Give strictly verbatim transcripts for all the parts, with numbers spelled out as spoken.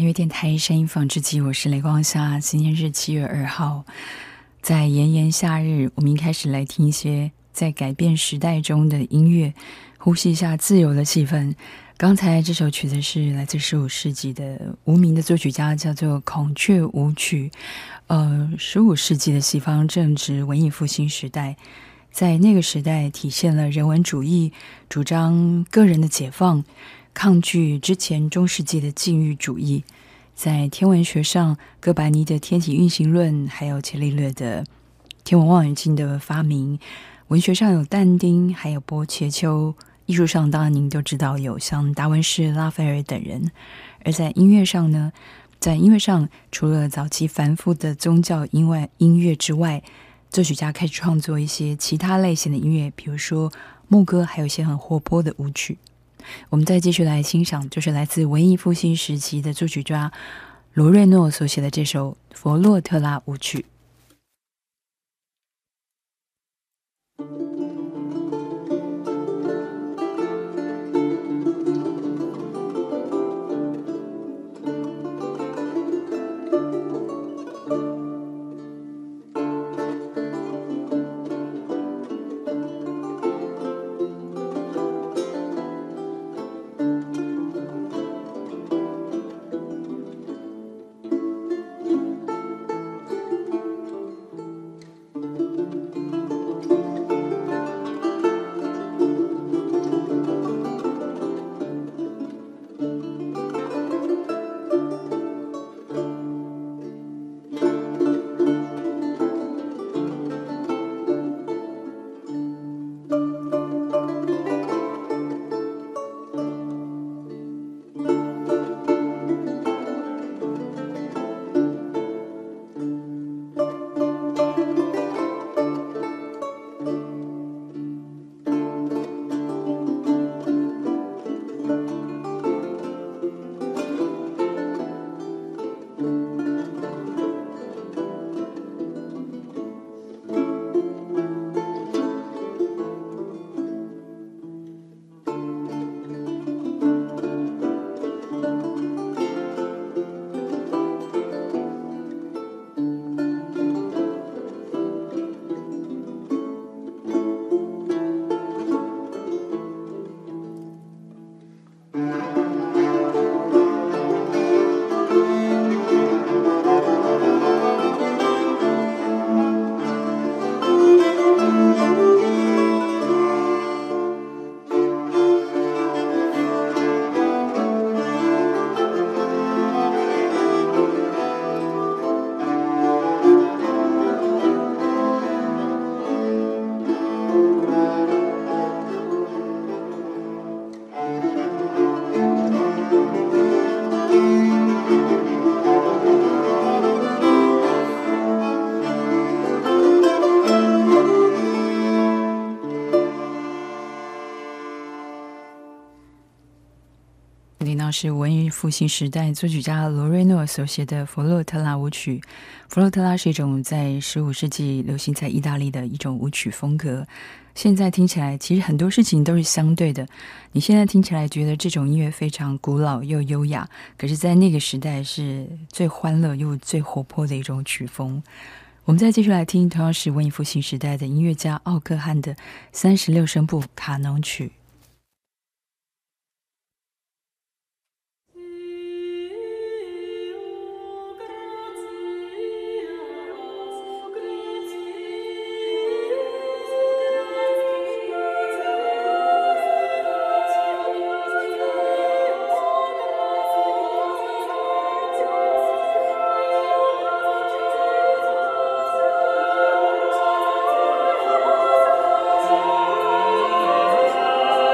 乐电台声音纺织机，我是雷光夏。今天是七月二号，在炎炎夏日，我们一开始来听一些在改变时代中的音乐，呼吸一下自由的气氛。刚才这首曲子是来自十五世纪的无名的作曲家，叫做孔雀舞曲。呃，十五世纪的西方正值文艺复兴时代，在那个时代体现了人文主义，主张个人的解放，抗拒之前中世纪的禁欲主义。在天文学上，哥白尼的天体运行论，还有伽利略的天文望远镜的发明。文学上有但丁，还有波切丘。艺术上当然您都知道有像达文西、拉斐尔等人。而在音乐上呢，在音乐上除了早期繁复的宗教音外音乐之外，作曲家开始创作一些其他类型的音乐，比如说牧歌，还有一些很活泼的舞曲。我们再继续来欣赏，就是来自文艺复兴时期的作曲家罗瑞诺所写的这首《佛洛特拉舞曲》。是文艺复兴时代作曲家罗瑞诺所写的《佛洛特拉舞曲》。佛洛特拉是一种在十五世纪流行在意大利的一种舞曲风格。现在听起来，其实很多事情都是相对的。你现在听起来觉得这种音乐非常古老又优雅，可是在那个时代是最欢乐又最活泼的一种曲风。我们再继续来听，同样是文艺复兴时代的音乐家奥克汉的三十六声部卡农曲。 Thank you.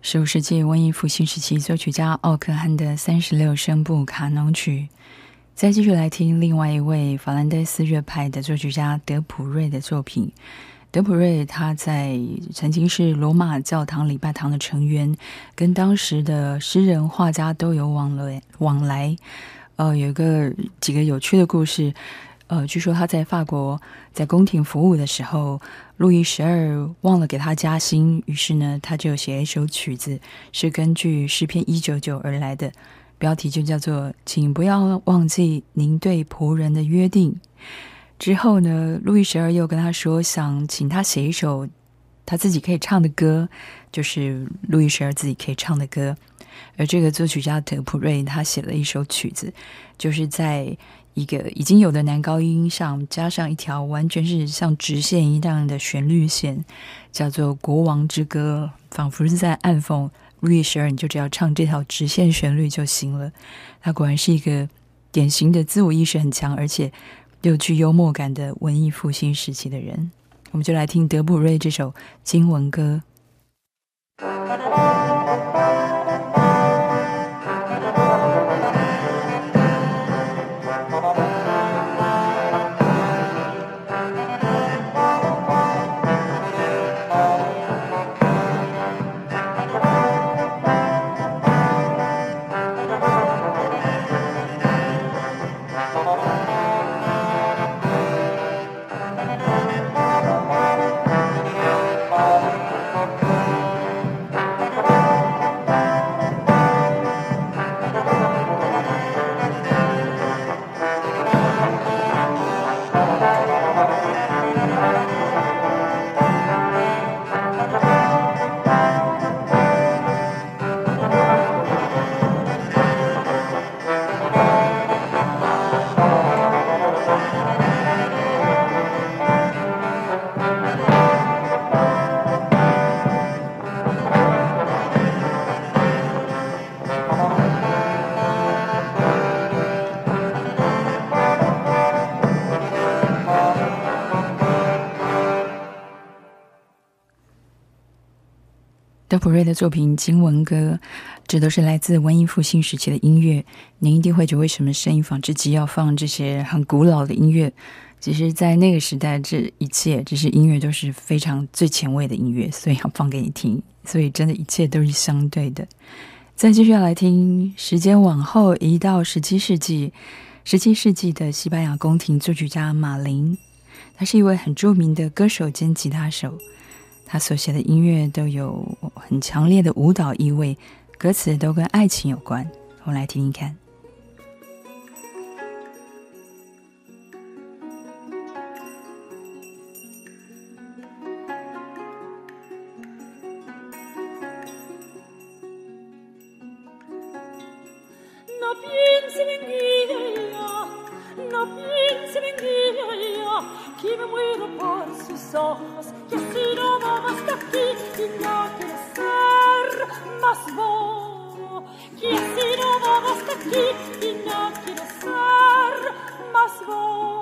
十五世纪文艺复兴时期作曲家奥克汉的三十六声部卡农曲。再继续来听另外一位法兰德斯乐派的作曲家德普瑞的作品。德普瑞他在曾经是罗马教堂礼拜堂的成员，跟当时的诗人画家都有往来往来。呃，有一个几个有趣的故事。呃，据说他在法国在宫廷服务的时候，路易十二忘了给他加薪，于是呢，他就写了一首曲子，是根据诗篇一九九而来的，标题就叫做“请不要忘记您对仆人的约定”。之后呢，路易十二又跟他说，想请他写一首他自己可以唱的歌，就是路易十二自己可以唱的歌。而这个作曲家德普瑞他写了一首曲子，就是在一个已经有的男高音上加上一条完全是像直线一样的旋律线，叫做国王之歌，仿佛是在暗讽路易十二，你就只要唱这条直线旋律就行了。他果然是一个典型的自我意识很强而且又具幽默感的文艺复兴时期的人。我们就来听德普瑞这首经文歌。德普瑞的作品经文歌，这都是来自文艺复兴时期的音乐。您一定会觉得为什么声音纺织机要放这些很古老的音乐，其实在那个时代这一切这些音乐都是非常最前卫的音乐，所以要放给你听，所以真的一切都是相对的。再继续要来听，时间往后移到十七世纪，十七世纪的西班牙宫廷作曲家马林，他是一位很著名的歌手兼吉他手，他所写的音乐都有很强烈的舞蹈意味，歌词都跟爱情有关。我们来听听看。 No piensi mentira, no piensi mentira, que me muero por sus ojos, que si no vamos hasta aquí y no quiero ser más vos, que si no vamos hasta aquí y no quiero ser más vos.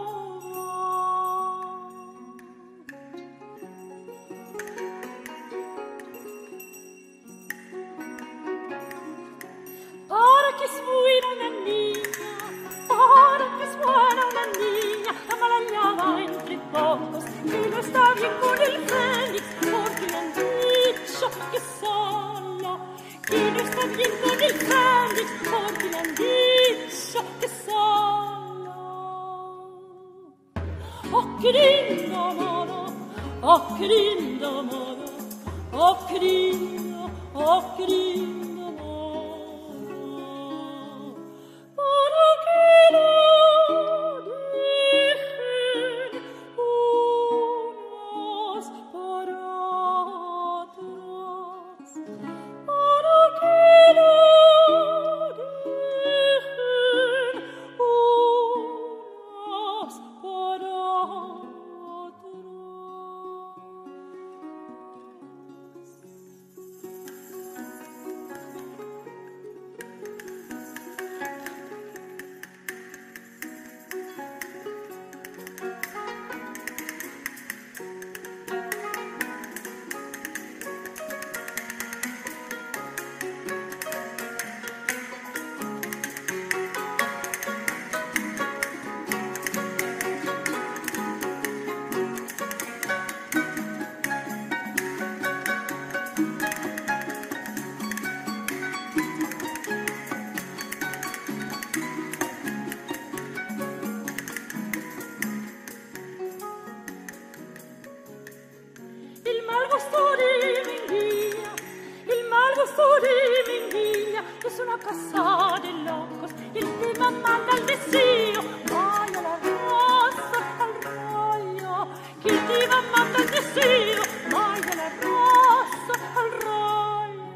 Para que es buena una niña, para que es buena una niña, amalallada entre pocos, que no está bien con el fénix, porque le han dicho que sola, que no está bien con el fénix, porque le han dicho que sola. Oh, qué lindo modo, oh, qué lindo modo, oh, qué lindo, oh, qué lindo. rosso di Minghiglia, che su una cassa di locos, il primo manda al desio, vai alla rossa al roio, che il primo manda al desio, vai alla rossa al roio.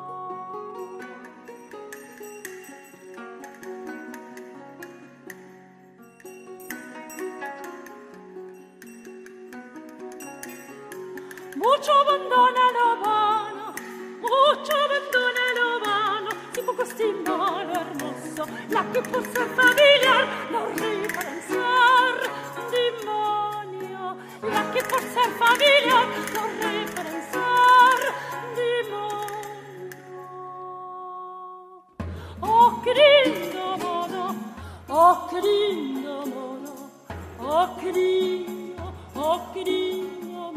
Mucho abandona la Habana, mucho abandona la Habana, si poco estima lo hermoso, la que por ser familiar lo referenciar, demonio, la que por ser familiar lo referenciar, demonio. Oh, qué lindo mono, oh, qué lindo mono, oh, qué lindo, oh, qué lindo.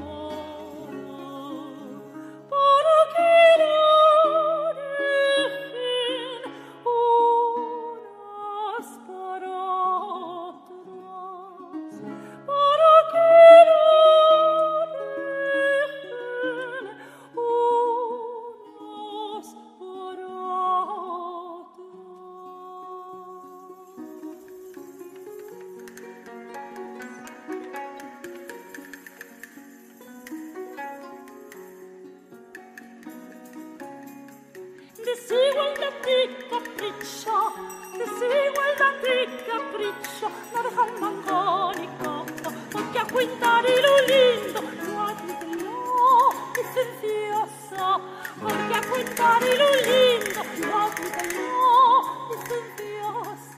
Desigualdad y capricho, desigualdad y capricho, no deja el mangónico, porque a cuentar y lo lindo, lo admítelo, licencioso, porque a cuentar y lo lindo, lo admítelo, licencioso.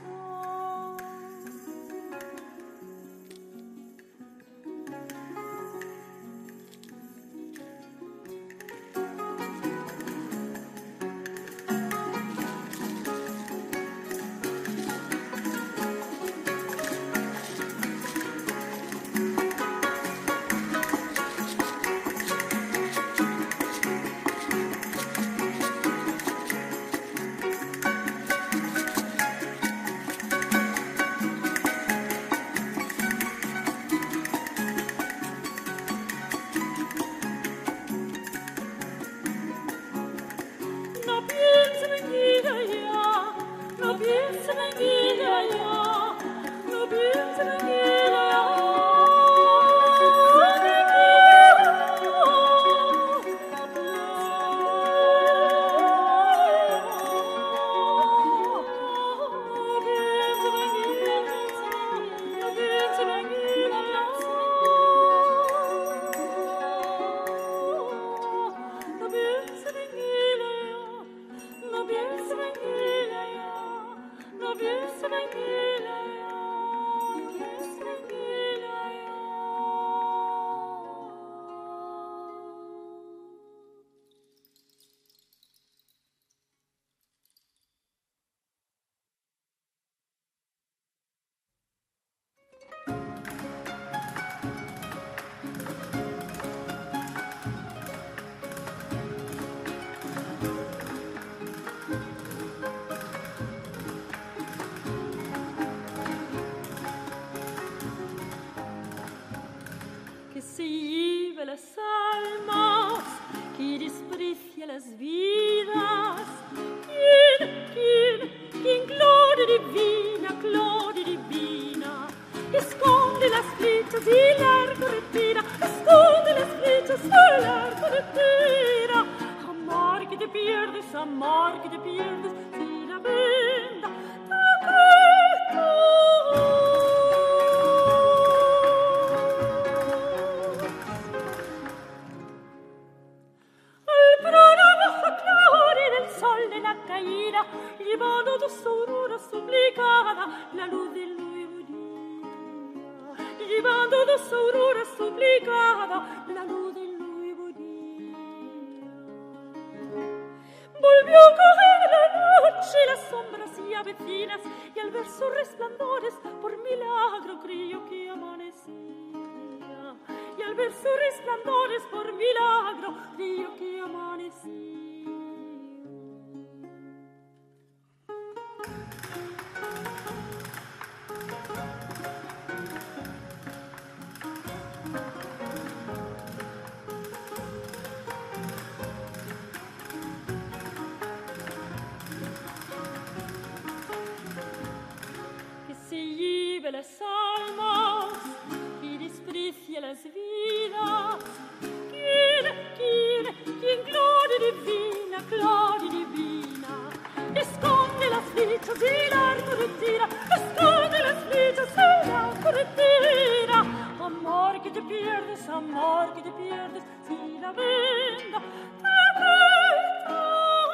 flechas y largo retira, esconde las flechas y largo retira. Amor que te pierdes, amor que te pierdes, si la venda te quita.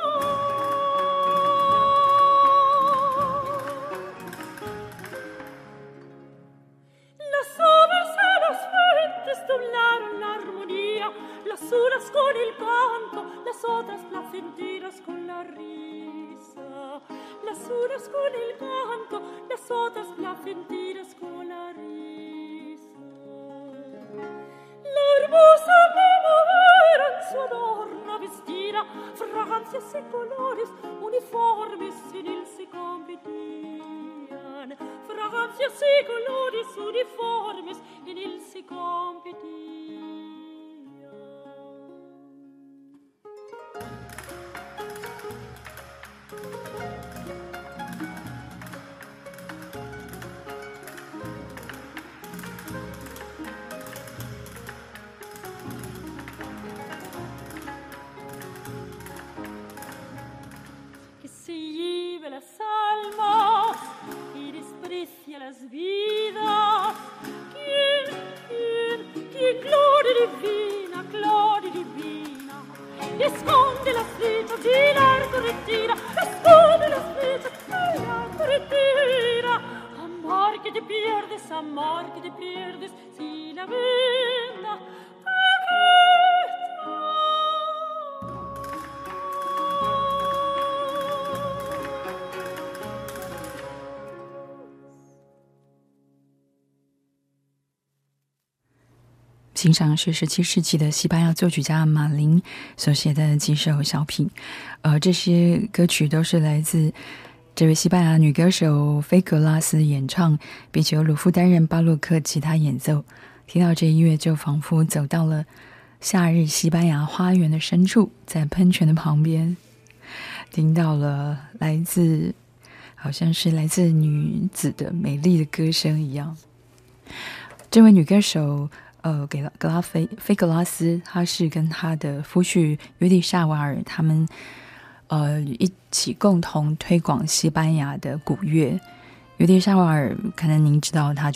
Las aves y las fuentes doblaron la armonía, las unas con el canto, las otras placenteras con la risa. Las unas con el canto, las otras placenteras con la risa. La hermosa primavera en su adorno vestida, fragancias y colores uniformes en él se competían. Fragancias y colores uniformes en él se competían. Que se lleve las almas y desprecia las vidas. ¿Quién, quién, quién, gloria divina, gloria divina? Esconde las flechas y largo retira, esconde las flechas y largo retira. Amor que te pierdes, amor que te pierdes, si la venda te quita. 欣赏是十七世纪的西班牙作曲家马林所写的几首小品，呃，这些歌曲都是来自这位西班牙女歌手菲格拉斯演唱，并且由鲁夫担任巴洛克吉他演奏。听到这音乐，就仿佛走到了夏日西班牙花园的深处，在喷泉的旁边，听到了来自好像是来自女子的美丽的歌声一样。这位女歌手呃，给了格拉菲菲格拉斯，她是跟她的夫婿约蒂夏瓦尔他们呃一起共同推广西班牙的古乐。约蒂夏瓦尔，可能您知道他。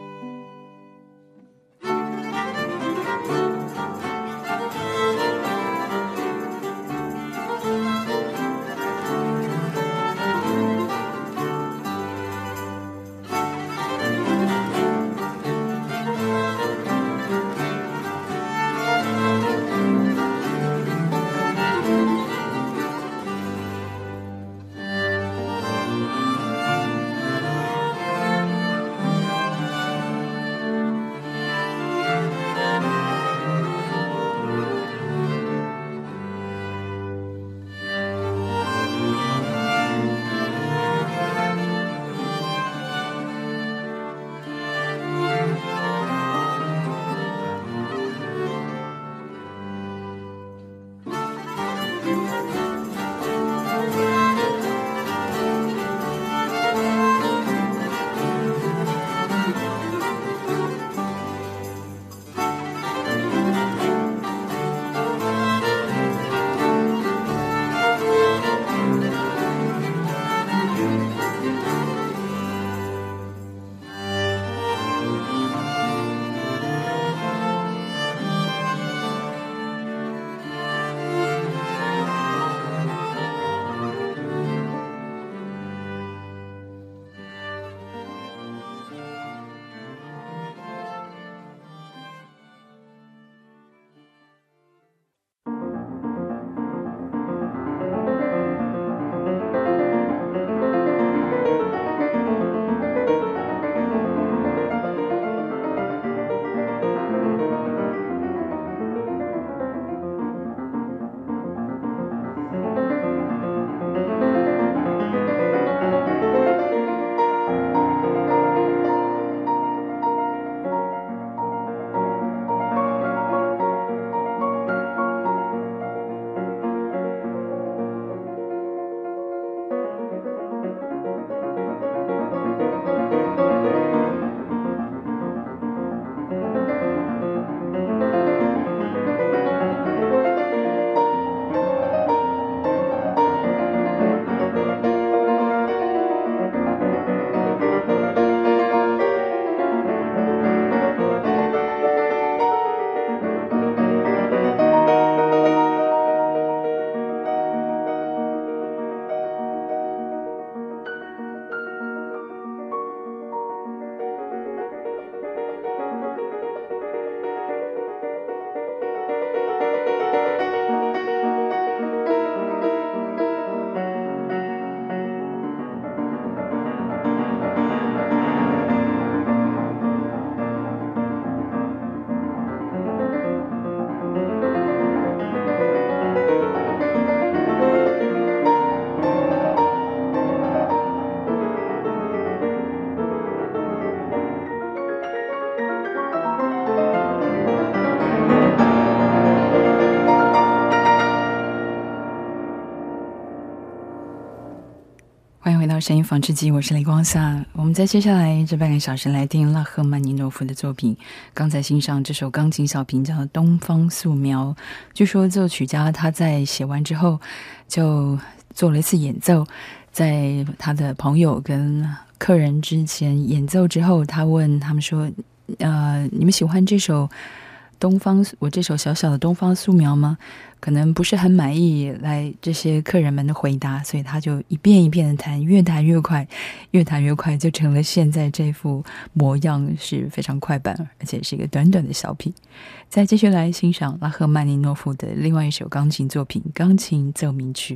欢迎回到声音纺织机，我是雷光夏。我们在接下来这半个小时来听拉赫曼尼诺夫的作品。刚才欣赏这首钢琴小品叫《东方素描》，据说作曲家他在写完之后就做了一次演奏，在他的朋友跟客人之前演奏之后，他问他们说：“呃，你们喜欢这首东方我这首小小的东方素描吗？”可能不是很满意来这些客人们的回答，所以他就一遍一遍的弹，越弹越快，越弹越快，就成了现在这副模样，是非常快板，而且是一个短短的小品。再继续来欣赏拉赫曼尼诺夫的另外一首钢琴作品《钢琴奏鸣曲》。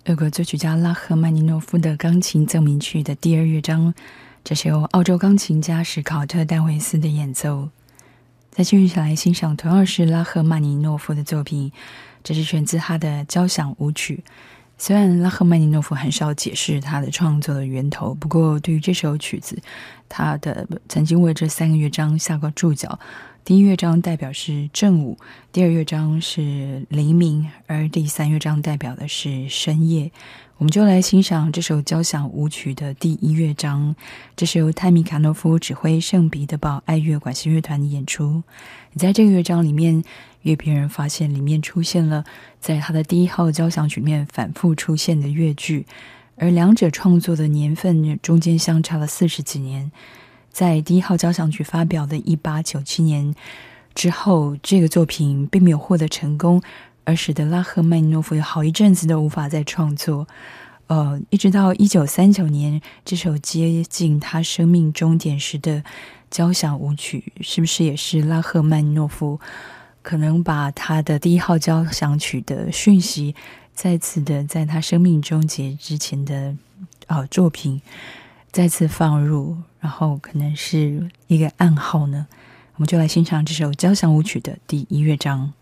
俄国作曲家拉赫曼尼诺夫的钢琴奏鸣曲的第二乐章，这是由澳洲钢琴家史考特·戴维斯的演奏。再继续来欣赏同样是拉赫曼尼诺夫的作品，这是选自他的交响舞曲。虽然拉赫曼尼诺夫很少解释他的创作的源头，不过对于这首曲子，他的曾经为这三个乐章下过注脚。第一乐章代表是正午，第二乐章是黎明，而第三乐章代表的是深夜。我们就来欣赏这首交响舞曲的第一乐章，这是由泰米卡诺夫指挥圣彼得堡爱乐管弦乐团的演出。在这个乐章里面，乐评人发现里面出现了在他的第一号交响曲里面反复出现的乐句，而两者创作的年份中间相差了四十几年。在第一号交响曲发表的一八九七年之后，这个作品并没有获得成功，而使得拉赫曼尼诺夫有好一阵子都无法再创作。呃，一直到一九三九年，这首接近他生命终点时的交响舞曲，是不是也是拉赫曼尼诺夫可能把他的第一号交响曲的讯息再次的在他生命终结之前的呃作品再次放入，然后可能是一个暗号呢？我们就来欣赏这首交响舞曲的第一乐章。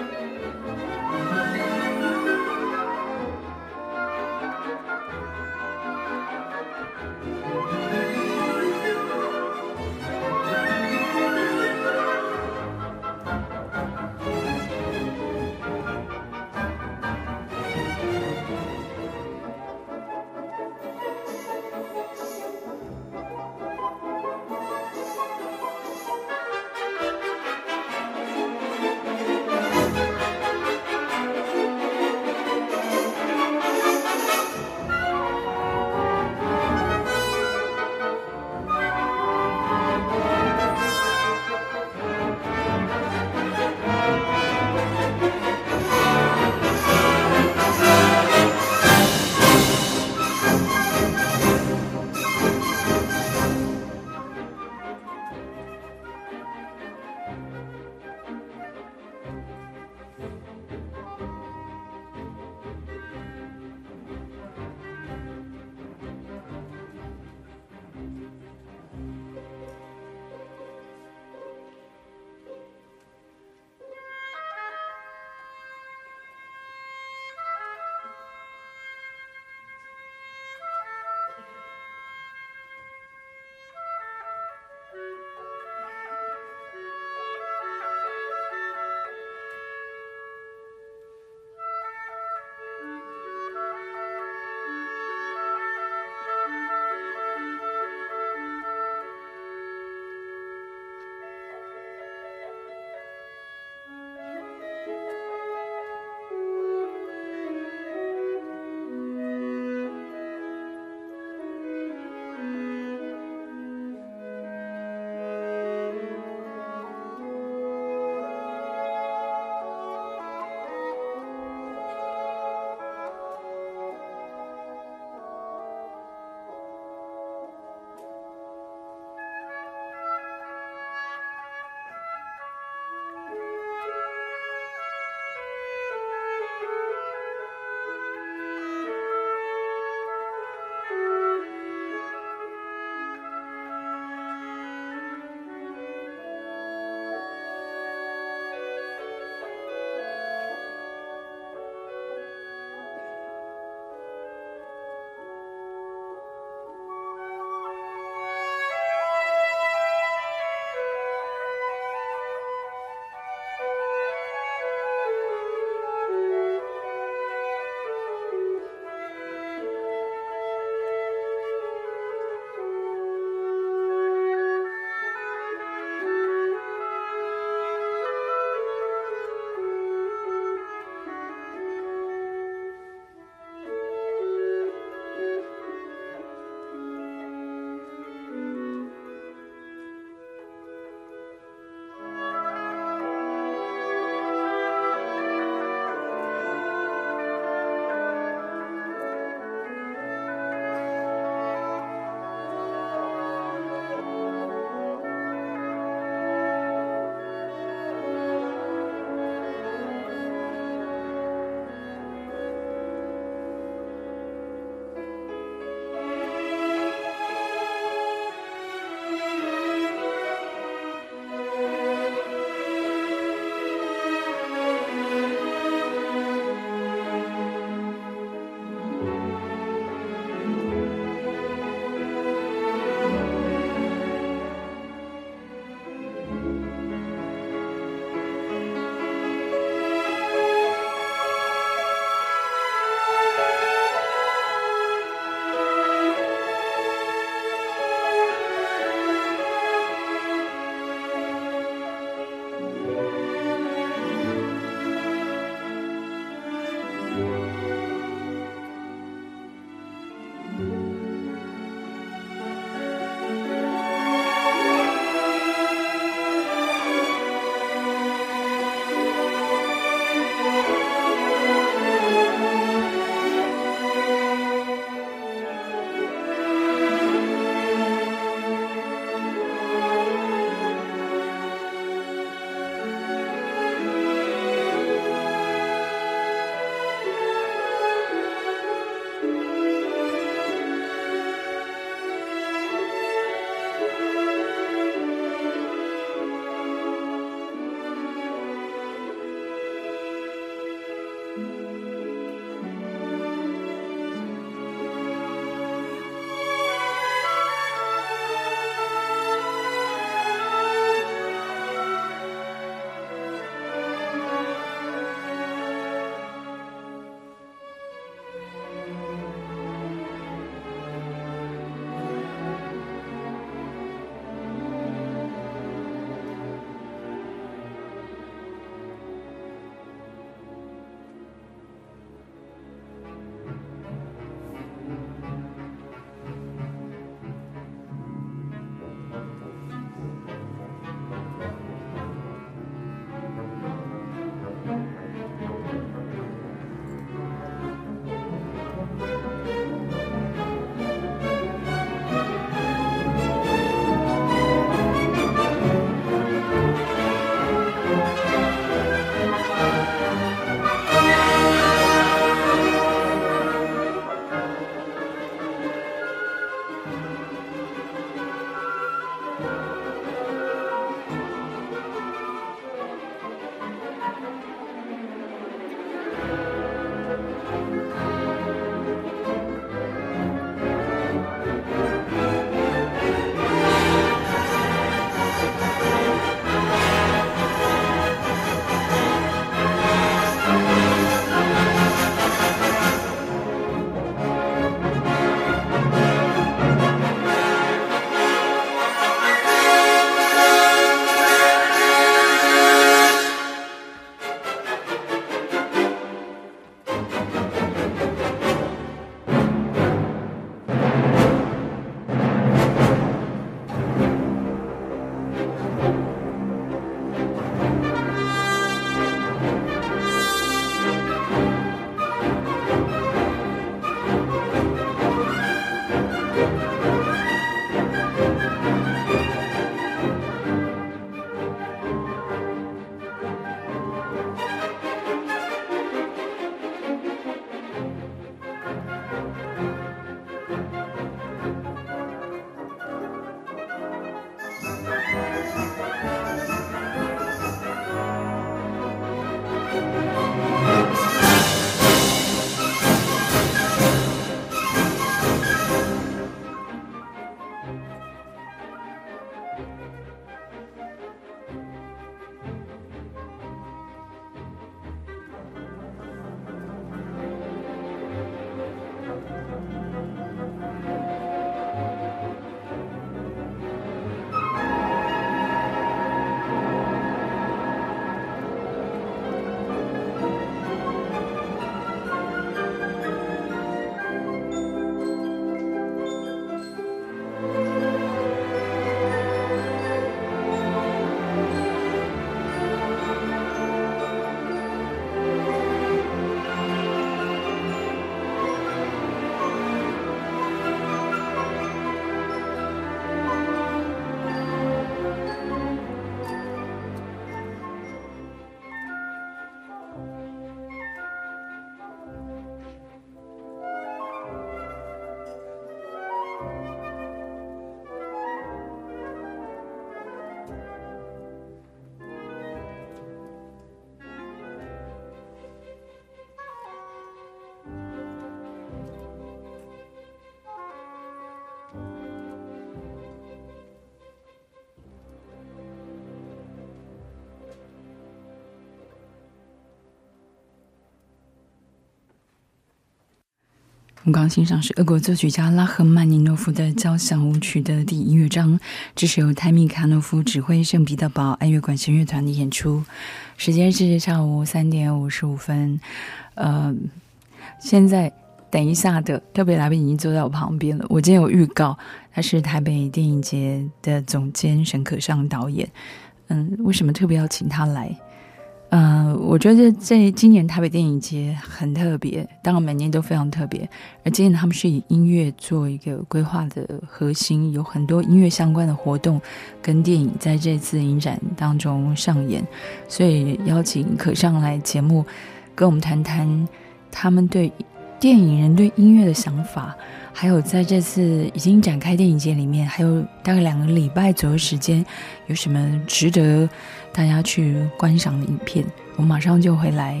我们刚刚欣赏是俄国作曲家拉赫曼尼诺夫的交响舞曲的第一乐章，这是由泰米卡诺夫指挥圣彼得堡爱乐管弦乐团的演出。时间是下午三点五十五分。呃，现在等一下的特别来宾已经坐在我旁边了。我今天有预告，他是台北电影节的总监沈可尚导演。嗯，为什么特别要请他来？呃，我觉得这今年台北电影节很特别，当然每年都非常特别，而今年他们是以音乐做一个规划的核心，有很多音乐相关的活动跟电影在这次影展当中上演，所以邀请可尚来节目跟我们谈谈他们对电影人对音乐的想法，还有在这次已经展开电影节里面还有大概两个礼拜左右时间，有什么值得大家去观赏的影片。我马上就回来。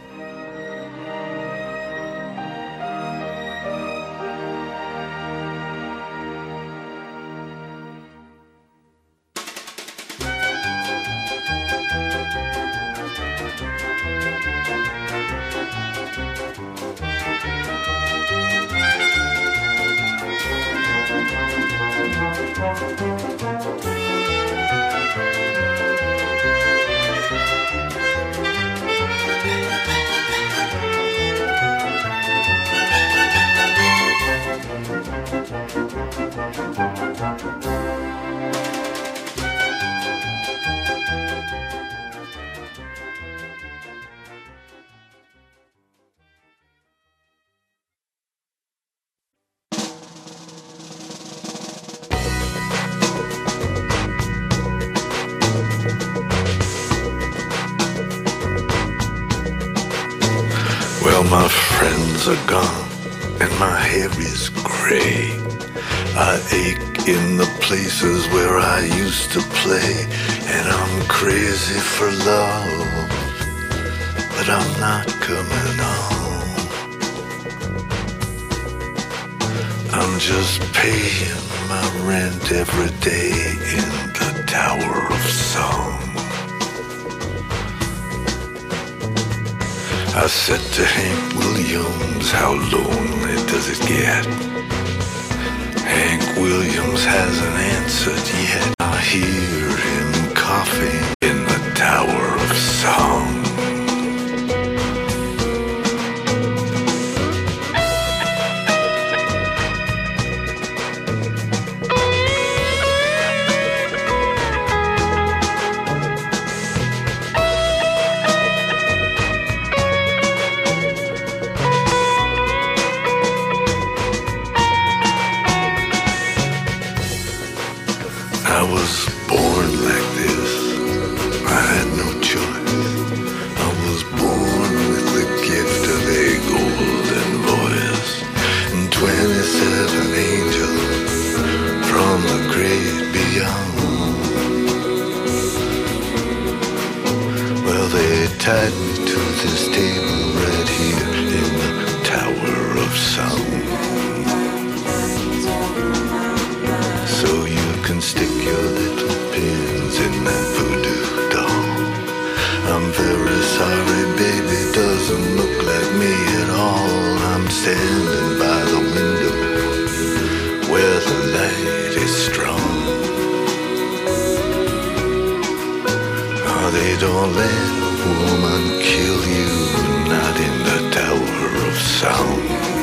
My friends are gone and my hair is gray. I ache in the places where I used to play, and I'm crazy for love, but I'm not coming home. I'm just paying my rent every day in the Tower of Song. I said to Hank Williams, how lonely does it get? Hank Williams hasn't answered yet. I hear him coughing in the Tower of Song. Tied me to this table right here in the Tower of Song. So you can stick your little pins in that voodoo doll. I'm very sorry, baby, doesn't look like me at all. I'm standing by the window where the light is strong. Oh, they don't let woman kill you, not in the Tower of Song.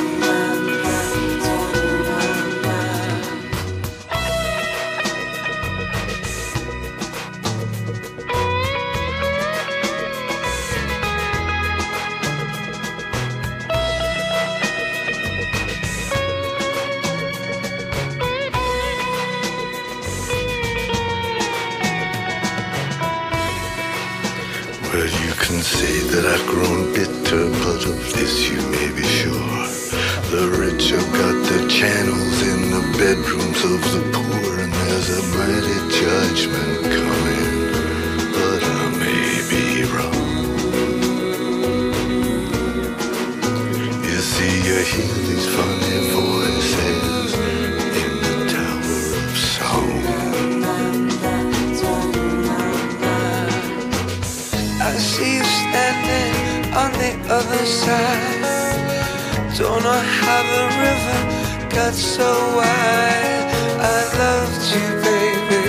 Well, you can say that I've grown bitter, but of this you may be sure. The rich have got their channels in the bedrooms of the poor, and there's a mighty judgment coming, but I may be wrong. You see, you hear these funny voices in the Tower of Song. I see you standing on the other side, Don't know how the river got so wide. I loved you, baby,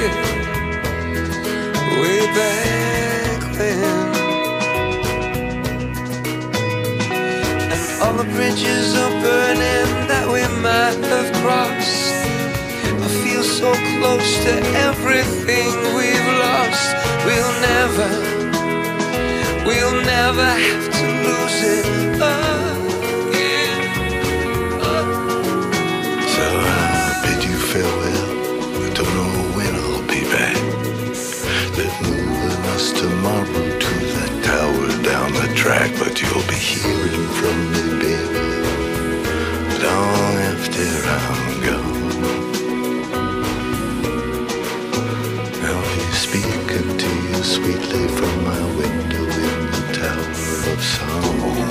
way back when. And all the bridges are burning that we might have crossed. I feel so close to everything we've lost. We'll never, we'll never have to lose it again. So I'll bid you farewell. I don't know when I'll be back. They're moving us tomorrow to that tower down the track, but you'll be hearing from me, baby, long after I'm gone. I'll be speaking to you sweetly from my window in the Tower of Song.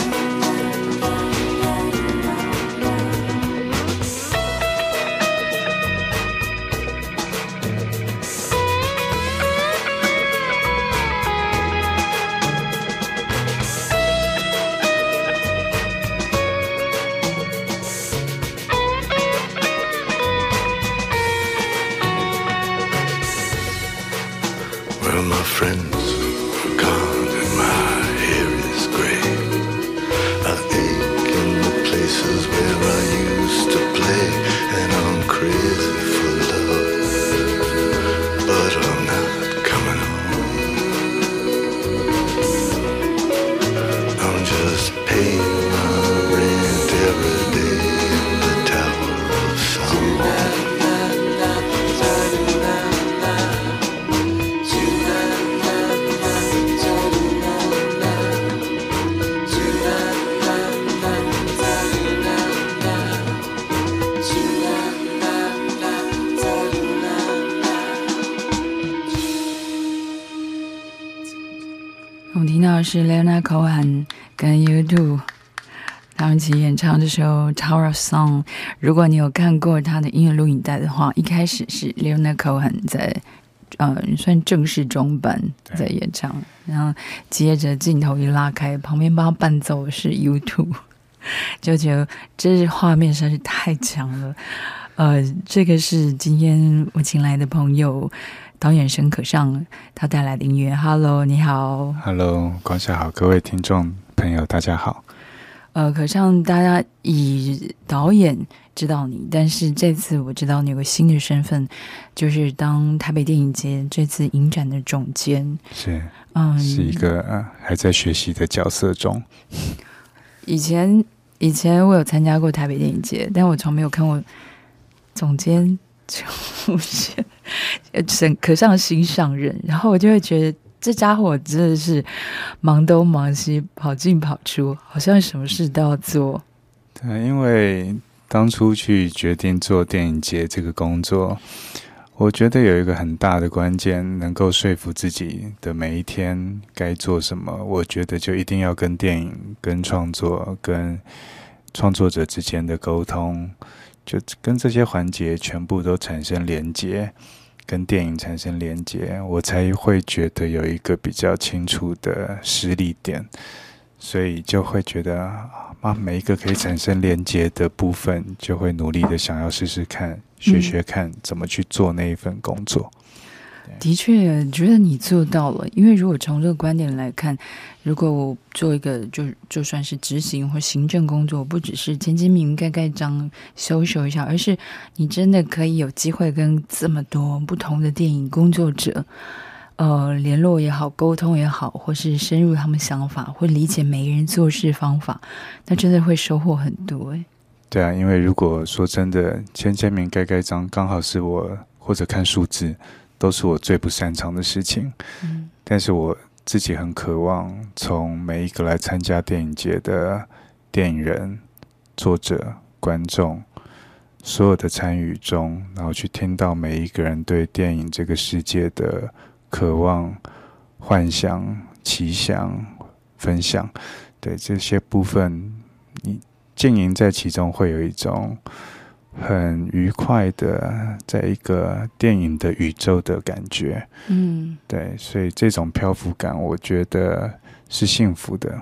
Well, my friends are gone and my hair is gray. I ache in the places where I used to play, and I'm crazy for love, but I'm not coming home. I'm just paying my rent every day in the Tower of Song. 我们听到的是 Leonard Cohen 跟 U 二 他们一起演唱这首 Tower of Song。 如果你有看过他的音乐录影带的话，一开始是 Leonard Cohen 在呃算正式中班在演唱，然后接着镜头一拉开，旁边帮他伴奏的是 U 二， 就觉得这是画面实在是太强了。呃，这个是今天我请来的朋友导演沈可尚他带来的音乐。 Hello， 你好。 Hello， 光夏好，各位听众朋友大家好。 呃，可尚大家以导演知道你，但是这次我知道你有个新的身份，就是当台北电影节这次影展的总监。 是， 嗯， 是一个、呃、还在学习的角色中。 以前以前我有参加过台北电影节，但我从没有看过总监出现，沈可尚新上任，然后我就会觉得这家伙真的是忙东忙西，跑进跑出，好像什么事都要做。 对，因为当初去决定做电影节这个工作，我觉得有一个很大的关键，能够说服自己的每一天该做什么，我觉得就一定要跟电影、跟创作、跟创作者之间的沟通，就跟这些环节全部都产生连结，跟电影产生连结，我才会觉得有一个比较清楚的施力点，所以就会觉得啊，每一个可以产生连结的部分，就会努力的想要试试看、学学看怎么去做那一份工作。 的确觉得你做到了，因为如果从这个观点来看，如果我做一个 就, 就算是执行或行政工作，不只是签签名盖盖章修修一下，而是你真的可以有机会跟这么多不同的电影工作者呃，联络也好，沟通也好，或是深入他们想法，或理解每个人做事方法，那真的会收获很多耶。 对啊，因为如果说真的签签名盖盖章刚好是我，或者看数字都是我最不擅长的事情、嗯、但是我自己很渴望从每一个来参加电影节的电影人、作者、观众所有的参与中，然后去听到每一个人对电影这个世界的渴望、幻想、奇想、分享，对这些部分你经营在其中，会有一种很愉快的在一个电影的宇宙的感觉。嗯，对，所以这种漂浮感我觉得是幸福的。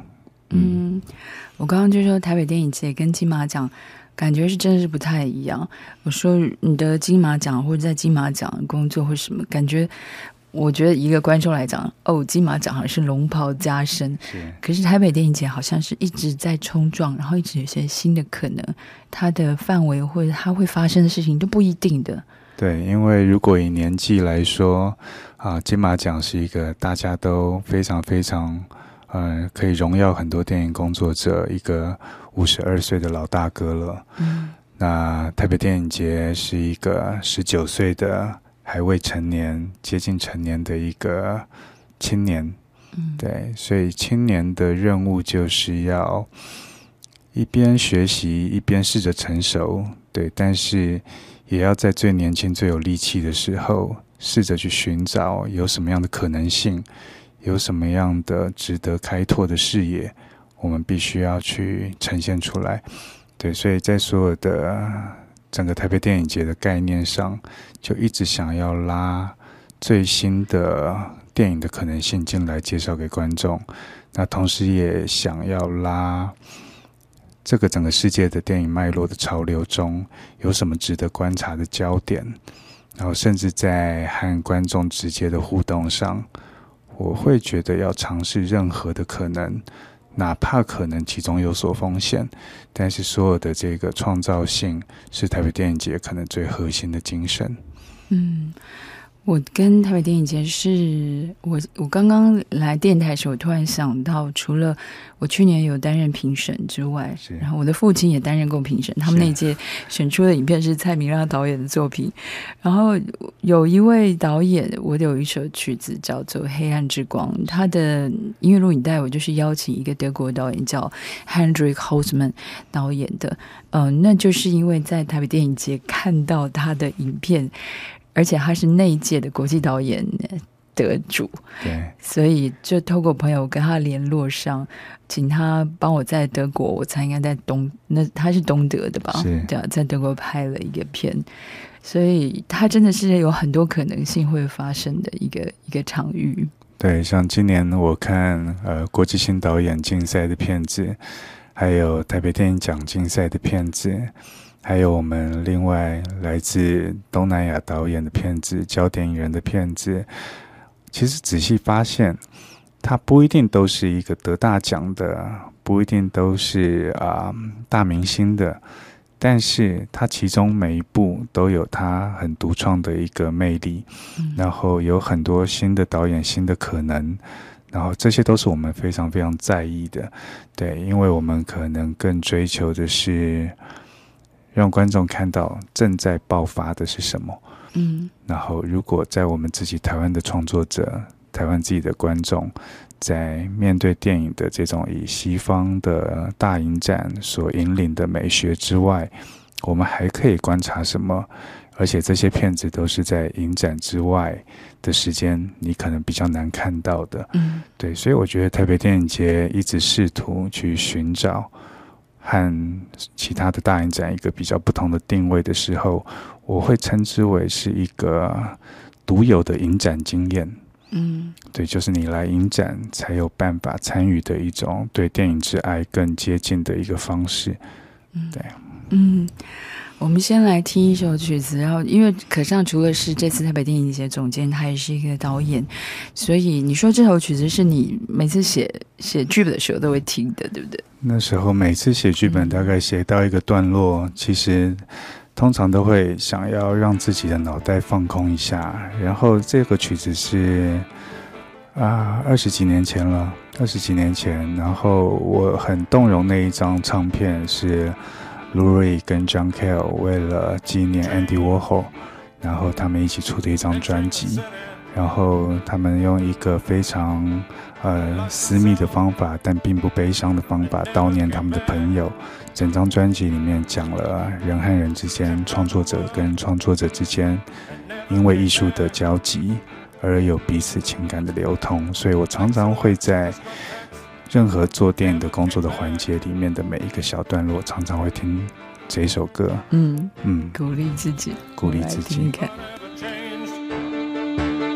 嗯，我刚刚就说台北电影节跟金马奖感觉是真的是不太一样。我说你得金马奖或者在金马奖工作或什么，感觉我觉得一个观众来讲，哦，金马奖好像是龙袍加身，可是台北电影节好像是一直在冲撞，然后一直有些新的可能，它的范围或者它会发生的事情都不一定的。 对，因为如果以年纪来说啊，金马奖是一个大家都非常非常呃可以荣耀很多电影工作者一个五十二岁的老大哥了。嗯，那台北电影节是一个十九岁的还未成年接近成年的一个青年。嗯，对，所以青年的任务就是要一边学习一边试着成熟，对，但是也要在最年轻最有力气的时候试着去寻找有什么样的可能性，有什么样的值得开拓的视野，我们必须要去呈现出来。对，所以在所有的整个台北电影节的概念上，就一直想要拉最新的电影的可能性进来介绍给观众，那同时也想要拉这个整个世界的电影脉络的潮流中有什么值得观察的焦点，然后甚至在和观众直接的互动上，我会觉得要尝试任何的可能，哪怕可能其中有所风险，但是所有的这个创造性是台北电影节可能最核心的精神。嗯， 我跟台北电影节是我我刚刚来电台的时候，我突然想到，除了我去年有担任评审之外，然后我的父亲也担任过评审，他们那一届选出的影片是蔡明亮导演的作品，然后有一位导演，我有一首曲子叫做《黑暗之光》，他的音乐录影带我就是邀请一个德国导演叫 Hendrik Holzmann 导演的，呃，那就是因为在台北电影节看到他的影片，而且他是那一届的国际导演得主， 对， 所以就透过朋友跟他联络上，请他帮我在德国，我猜应该在东，那他是东德的吧？ 是， 对啊，在德国拍了一个片，所以他真的是有很多可能性会发生的一个一个场域。 对，像今年我看呃国际新导演竞赛的片子，还有台北电影奖竞赛的片子，还有我们另外来自东南亚导演的片子、焦点影人的片子，其实仔细发现，它不一定都是一个得大奖的，不一定都是啊、呃、大明星的，但是它其中每一部都有它很独创的一个魅力，嗯、然后有很多新的导演、新的可能。然后这些都是我们非常非常在意的，对，因为我们可能更追求的是让观众看到正在爆发的是什么。嗯，然后如果在我们自己台湾的创作者、台湾自己的观众，在面对电影的这种以西方的大影展所引领的美学之外，我们还可以观察什么？而且这些片子都是在影展之外的时间，你可能比较难看到的。嗯，对，所以我觉得台北电影节一直试图去寻找和其他的大影展一个比较不同的定位的时候，我会称之为是一个独有的影展经验。嗯，对，就是你来影展才有办法参与的一种对电影之爱更接近的一个方式。对， 嗯。我们先来听一首曲子，然后因为可尚除了是这次台北电影节总监，他也是一个导演，所以你说这首曲子是你每次写写剧本的时候都会听的，对不对？ 那时候每次写剧本大概写到一个段落，嗯、其实通常都会想要让自己的脑袋放空一下，然后这个曲子是啊二十几年前了，二十几年前，然后我很动容那一张唱片是Lou Reed 跟 John Cale 为了纪念 Andy Warhol， 然后他们一起出的一张专辑，然后他们用一个非常呃私密的方法，但并不悲伤的方法悼念他们的朋友。整张专辑里面讲了人和人之间、创作者跟创作者之间因为艺术的交集而有彼此情感的流通，所以我常常会在任何做电影的工作的环节里面的每一个小段落，常常会听这首歌。嗯嗯，鼓励自己， 鼓励自己。 听听看。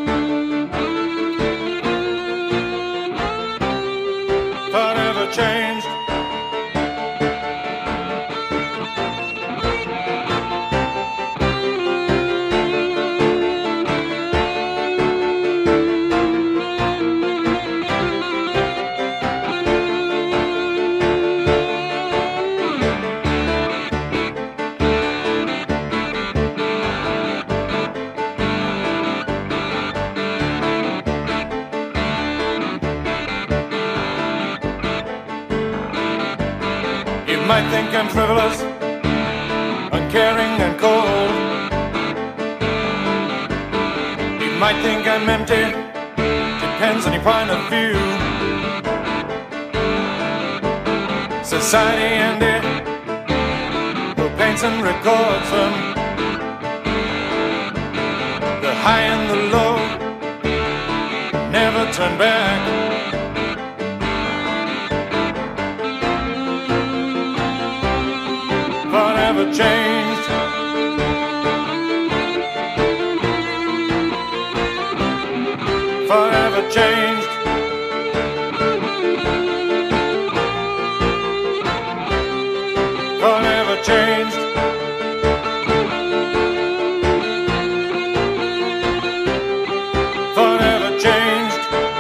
Forever change. might think I'm frivolous, uncaring and cold. You might think I'm empty, depends on your point of view. Society and it, who paints and records them, the high and the low, never turn back. Forever changed. Forever changed. Forever changed. Forever changed.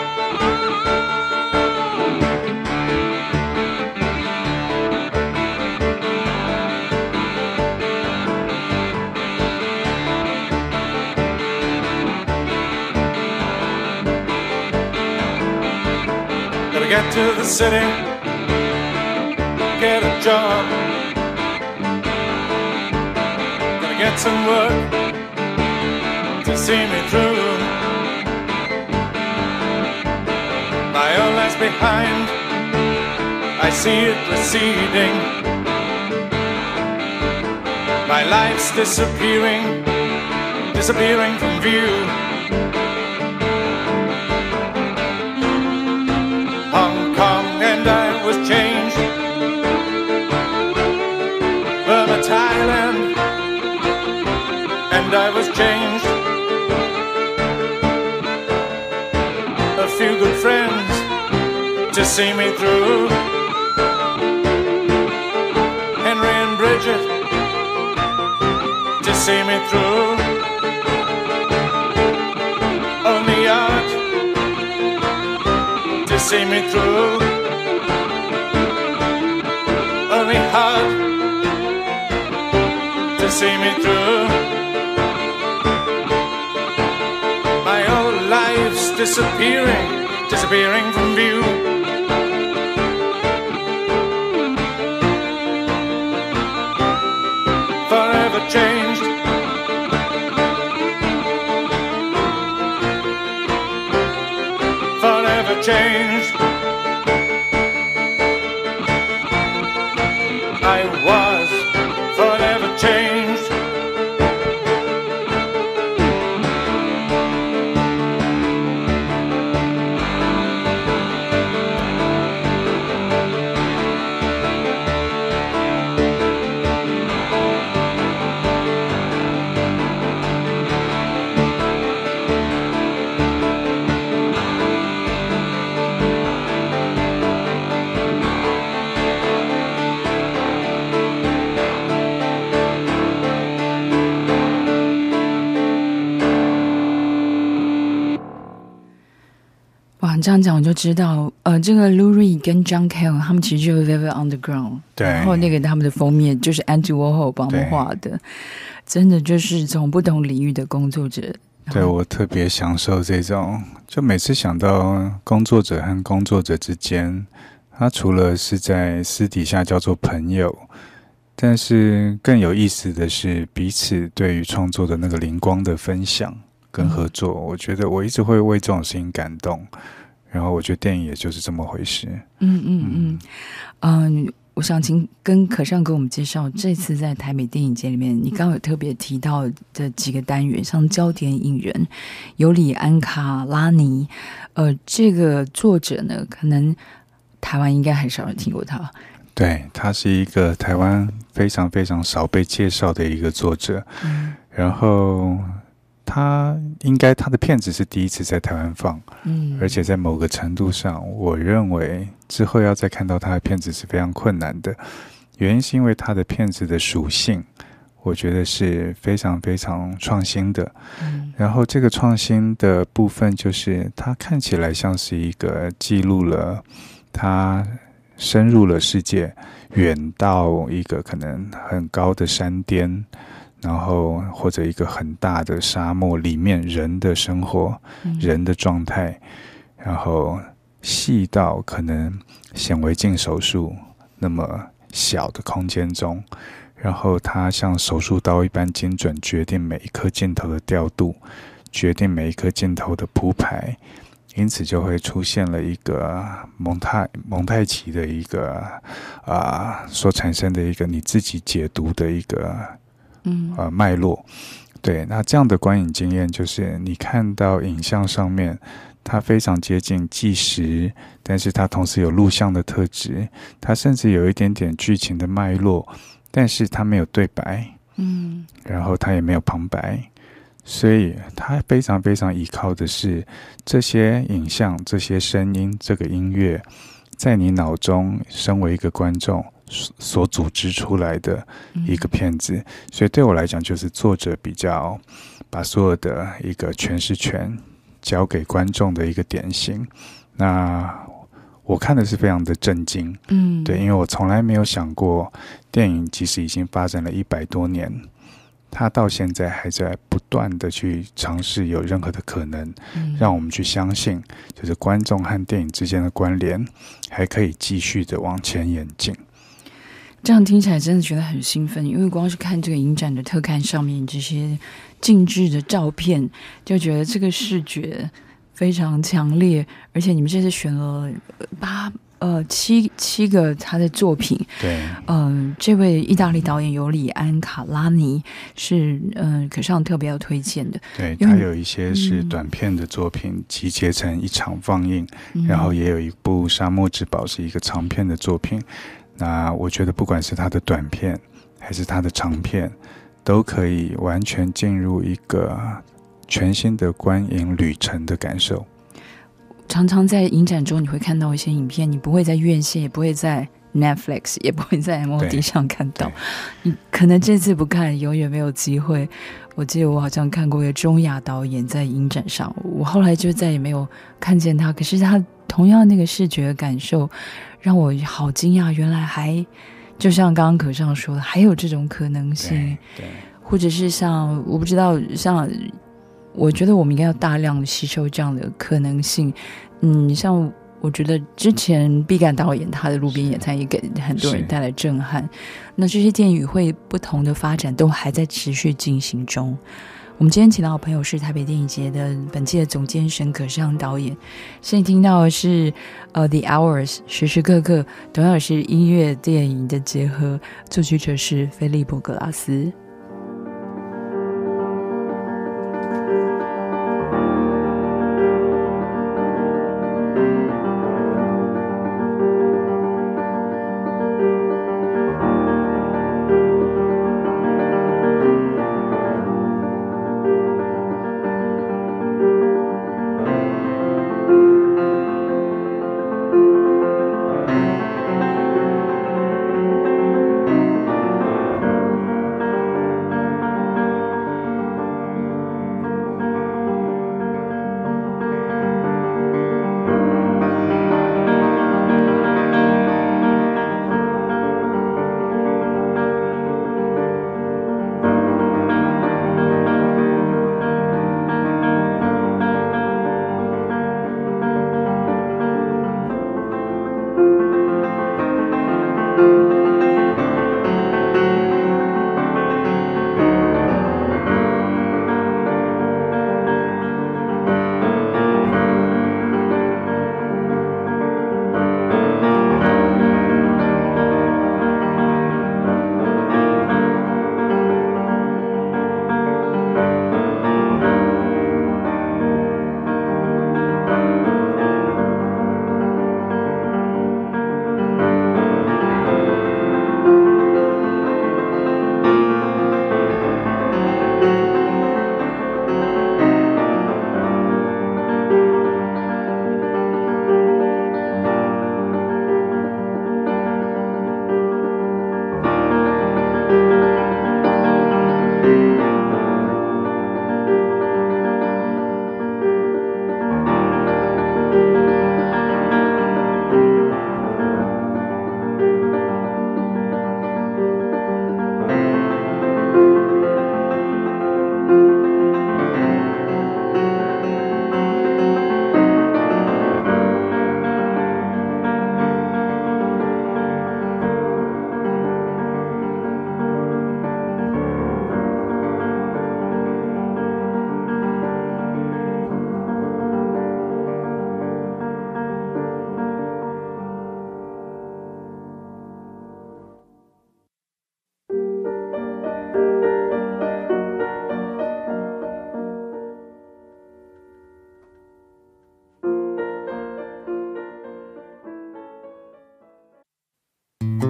Gotta get to the city, get a job, gotta get some work to see me through. My own life's behind, I see it receding. My life's disappearing, disappearing from view. Hong Kong and I was changed. Burma, Thailand, and I was changed. A few good friends to see me through. Henry and Bridget to see me through. Only art to see me through. Only heart to see me through. My whole life's disappearing, disappearing from view. Forever changed. Forever changed. I was forever changed. 这样讲我就知道，呃，这个 Lou Reed 跟 John Cale 他们其实就是 Velvet Underground， 对， 然后那个他们的封面就是 Andy Warhol 帮他们画的，真的就是从不同领域的工作者。 对，我特别享受这种，就每次想到工作者和工作者之间，他除了是在私底下叫做朋友，但是更有意思的是彼此对于创作的那个灵光的分享跟合作，嗯，我觉得我一直会为这种事情感动，然后我觉得电影也就是这么回事。 嗯嗯嗯嗯，我想请跟可尚给我们介绍这次在台北电影节里面你刚刚有特别提到的几个单元，像焦点影人尤里安卡拉尼，呃，这个作者呢可能台湾应该很少人听过他。 对，他是一个台湾非常非常少被介绍的一个作者，嗯，然后他应该他的片子是第一次在台湾放，嗯，而且在某个程度上我认为之后要再看到他的片子是非常困难的，原因是因为他的片子的属性我觉得是非常非常创新的，嗯，然后这个创新的部分就是他看起来像是一个记录了他深入了世界，远到一个可能很高的山巅，然后或者一个很大的沙漠里面人的生活，嗯，人的状态，然后细到可能显微镜手术那么小的空间中，然后它像手术刀一般精准决定每一颗镜头的调度，决定每一颗镜头的铺排，因此就会出现了一个蒙太蒙太奇的一个啊、呃、所产生的一个你自己解读的一个嗯呃脉络。对，那这样的观影经验就是你看到影像上面它非常接近纪实，但是它同时有录像的特质，它甚至有一点点剧情的脉络，但是它没有对白，嗯，然后它也没有旁白，所以它非常非常依靠的是这些影像、这些声音、这个音乐，在你脑中身为一个观众所组织出来的一个片子，嗯，所以对我来讲，就是作者比较把所有的一个诠释权交给观众的一个典型。那我看的是非常的震惊，嗯，对，因为我从来没有想过，电影即使已经发展了一百多年，它到现在还在不断的去尝试有任何的可能，嗯，让我们去相信，就是观众和电影之间的关联还可以继续的往前演进。 这样听起来真的觉得很兴奋，因为光是看这个影展的特刊上面这些静置的照片，就觉得这个视觉非常强烈，而且你们这次选了八呃七七个他的作品， 对， 嗯、呃，这位意大利导演尤里安卡拉尼是嗯、呃、可上特别要推荐的， 对，他有一些是短片的作品，嗯，集结成一场放映，嗯，然后也有一部《沙漠之宝》是一个长片的作品。那我觉得不管是他的短片还是他的长片，都可以完全进入一个全新的观影旅程的感受。 常常在影展中你会看到一些影片，你不会在院线，也不会在 Netflix， 也不会在 M O D 上看到，你可能这次不看永远没有机会。我记得我好像看过一个中亚导演在影展上，我后来就再也没有看见他，可是他同样那个视觉感受让我好惊讶，原来还就像刚刚可上说的，还有这种可能性。 对， 或者是像我不知道，像我觉得我们应该要大量的吸收这样的可能性。嗯，像我觉得之前毕赣导演他的路边野餐也给很多人带来震撼，那这些电影会不同的发展都还在持续进行中。我们今天请到的朋友是台北电影节的本届的总监沈可尚导演，现在听到的是呃 The Hours 时时刻刻，同样是音乐电影的结合，作曲者是菲利普格拉斯。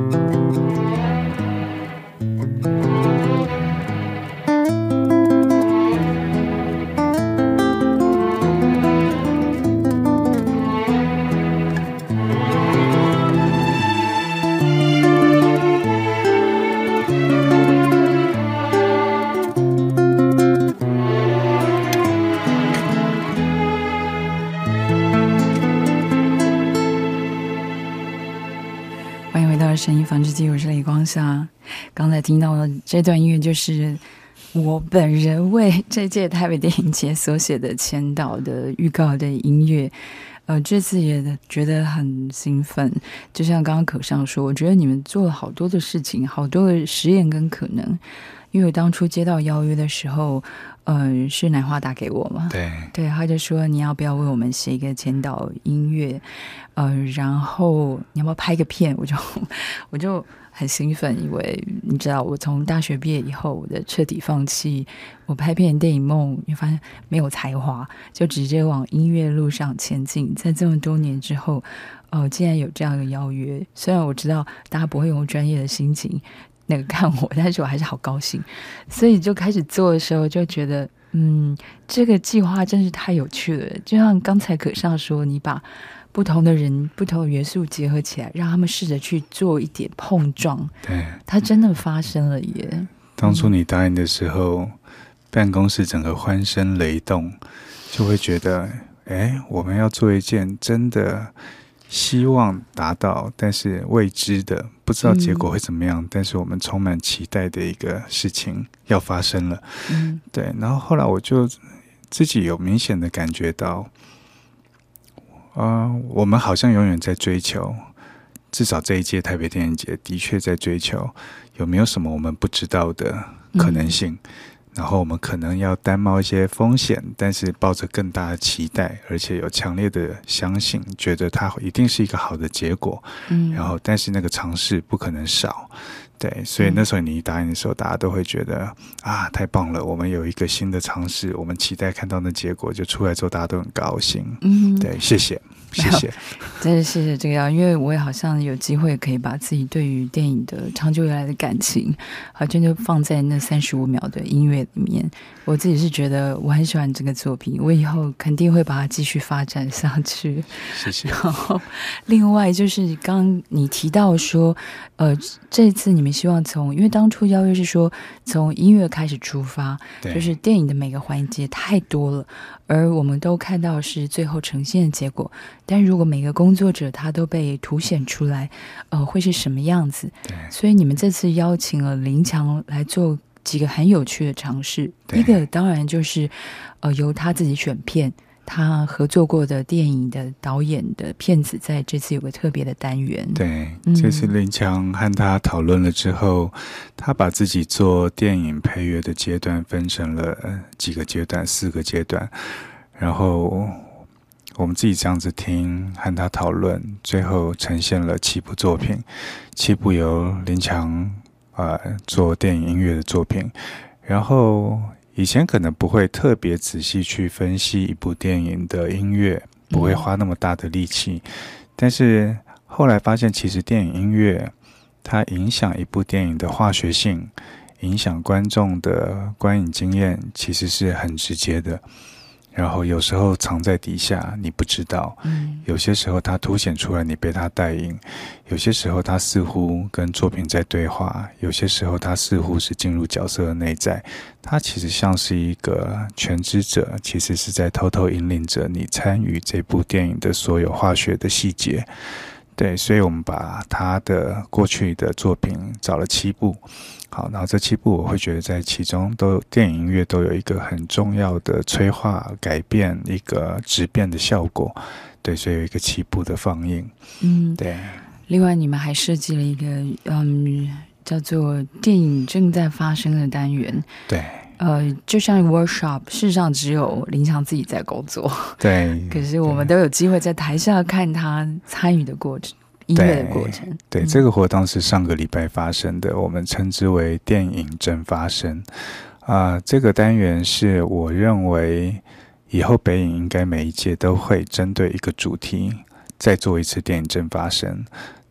声音纺织机，我是雷光夏。刚才听到的这段音乐就是我本人为这届台北电影节所写的前导的预告的音乐。呃，这次也觉得很兴奋，就像刚刚可上说，我觉得你们做了好多的事情，好多的实验跟可能。因为我当初接到邀约的时候，呃，是乃花打给我嘛， 对对，他就说你要不要为我们写一个前导音乐，呃，然后你要不要拍个片？我就我就很兴奋，因为你知道，我从大学毕业以后，我的彻底放弃我拍片电影梦，也发现没有才华，就直接往音乐路上前进。在这么多年之后，哦，竟然有这样的邀约，虽然我知道大家不会用专业的心情那个看我，但是我还是好高兴，所以就开始做的时候就觉得，嗯，这个计划真是太有趣了。就像刚才可上说，你把不同的人、不同的元素结合起来，让他们试着去做一点碰撞， 对， 它真的发生了耶。 当初你答应的时候，嗯、办公室整个欢声雷动，就会觉得，哎，我们要做一件真的希望达到但是未知的，不知道结果会怎么样、嗯、但是我们充满期待的一个事情要发生了、嗯、对。然后后来我就自己有明显的感觉到、呃、我们好像永远在追求，至少这一届台北电影节的确在追求有没有什么我们不知道的可能性、嗯，然后我们可能要担冒一些风险，但是抱着更大的期待，而且有强烈的相信，觉得它一定是一个好的结果。嗯，然后但是那个尝试不可能少，对，所以那时候你一答应的时候，大家都会觉得啊，太棒了，我们有一个新的尝试，我们期待看到那结果，就出来之后大家都很高兴。嗯，对，谢谢。谢谢， 真的谢谢这个样，因为我也好像有机会可以把自己对于电影的长久以来的感情，好像就放在那三十五秒的音乐里面。我自己是觉得我很喜欢这个作品，我以后肯定会把它继续发展下去。 谢谢。 然后，另外就是刚刚你提到说，呃，这次你们希望从，因为当初邀约是说从音乐开始出发，就是电影的每个环节太多了，而我们都看到是最后呈现的结果。但如果每个工作者他都被凸显出来，呃，会是什么样子？所以你们这次邀请了林强来做几个很有趣的尝试。一个当然就是呃由他自己选片，他合作过的电影的导演的片子在这次有个特别的单元。 对，这次林强和他讨论了之后，他把自己做电影配乐的阶段分成了几个阶段，四个阶段，然后我们自己这样子听和他讨论，最后呈现了七部作品，七部由林强呃做电影音乐的作品。然后以前可能不会特别仔细去分析一部电影的音乐，不会花那么大的力气、嗯、但是后来发现其实电影音乐它影响一部电影的化学性，影响观众的观影经验，其实是很直接的。然后有时候藏在底下你不知道、嗯、有些时候它凸显出来你被它带引，有些时候它似乎跟作品在对话，有些时候它似乎是进入角色的内在，它其实像是一个全知者，其实是在偷偷引领着你参与这部电影的所有化学的细节。对，所以我们把他的过去的作品找了七部，好，然后这七部我会觉得在其中都电影音乐都有一个很重要的催化改变，一个质变的效果。对，所以有一个七部的放映。嗯，对。 另外你们还设计了一个嗯叫做电影正在发生的单元。 对。 呃，就像 workshop， 事实上只有林强自己在工作， 对， 可是我们都有机会在台下看他参与的过程，音乐的过程。 对，对、嗯、这个活动是上个礼拜发生的，我们称之为电影正发生啊、呃。这个单元是我认为以后北影应该每一届都会针对一个主题再做一次电影正发生。